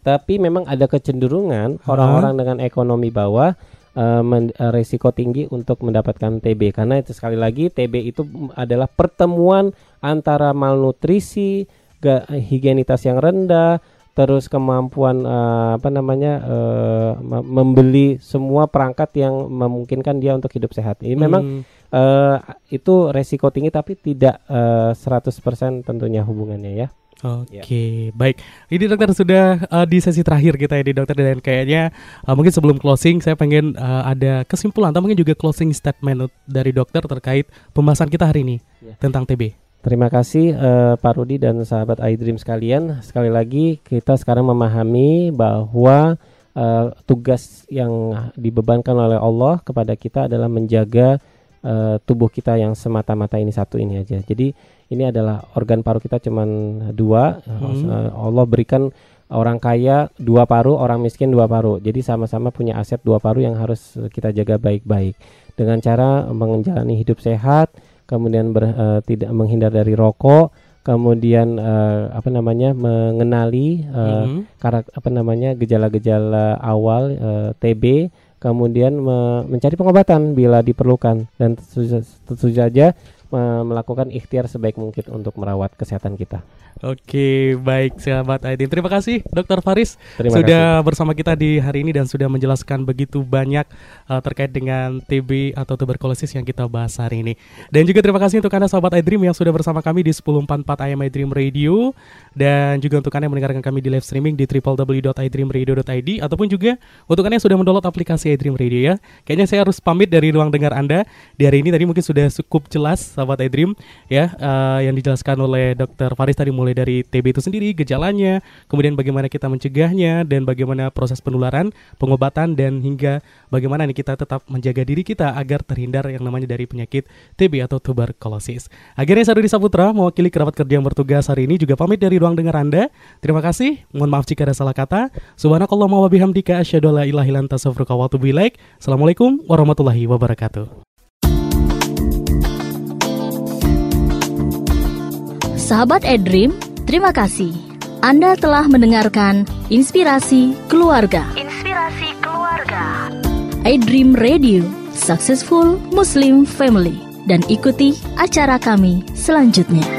tapi memang ada kecenderungan Hah? orang-orang dengan ekonomi bawah uh, men- uh, resiko tinggi untuk mendapatkan T B, karena itu sekali lagi T B itu adalah pertemuan antara malnutrisi, ga- higienitas yang rendah, terus kemampuan uh, apa namanya uh, membeli semua perangkat yang memungkinkan dia untuk hidup sehat. Ini memang Hmm. uh, itu resiko tinggi, tapi tidak uh, seratus persen tentunya hubungannya ya. Oke, baik. Ini dokter sudah uh, di sesi terakhir kita ini dokter, dan kayaknya uh, mungkin sebelum closing saya pengen uh, ada kesimpulan atau mungkin juga closing statement dari dokter terkait pembahasan kita hari ini Ya. tentang T B. Terima kasih uh, Pak Rudi dan sahabat iDream sekalian. Sekali lagi kita sekarang memahami bahwa uh, tugas yang dibebankan oleh Allah kepada kita adalah menjaga uh, tubuh kita yang semata-mata ini satu ini aja. Jadi ini adalah organ paru kita cuman dua. Hmm. Uh, Allah berikan orang kaya dua paru, orang miskin dua paru. Jadi sama-sama punya aset dua paru yang harus kita jaga baik-baik. Dengan cara menjalani hidup sehat, kemudian ber, uh, tidak menghindar dari rokok, kemudian uh, apa namanya mengenali uh, Hmm. karak, apa namanya gejala-gejala awal uh, T B, kemudian me- mencari pengobatan bila diperlukan, dan tentu, tentu saja me- melakukan ikhtiar sebaik mungkin untuk merawat kesehatan kita. Oke, baik sahabat Aidin. Terima kasih Dokter Faris Terima sudah bersama kita di hari ini dan sudah menjelaskan begitu banyak uh, terkait dengan T B atau tuberkulosis yang kita bahas hari ini. Dan juga terima kasih untuk Anda sahabat iDream yang sudah bersama kami di sepuluh empat puluh empat A M iDream Radio, dan juga untuk Anda yang mendengarkan kami di live streaming di w w w dot i dream radio dot i d, ataupun juga untuk Anda yang sudah mendownload aplikasi iDream Radio ya. Kayaknya saya harus pamit dari ruang dengar Anda di hari ini. Tadi mungkin sudah cukup jelas sahabat iDream ya, uh, yang dijelaskan oleh Dokter Faris tadi, mulai dari T B itu sendiri, gejalanya, kemudian bagaimana kita mencegahnya, dan bagaimana proses penularan, pengobatan, dan hingga bagaimana nih kita tetap menjaga diri kita agar terhindar yang namanya dari penyakit T B atau tuberkulosis. Akhirnya saya Rudi Saputra mewakili kerabat kerja yang bertugas hari ini juga pamit dari ruang dengar Anda. Terima kasih, mohon maaf jika ada salah kata. Subhanakallahumma wa bihamdika asyhadu an la ilaha illa anta astaghfiruka wa atubu ilaik. Assalamualaikum warahmatullahi wabarakatuh. Sahabat iDream, terima kasih. Anda telah mendengarkan Inspirasi Keluarga. Inspirasi Keluarga. iDream Radio, Successful Muslim Family. Dan ikuti acara kami selanjutnya.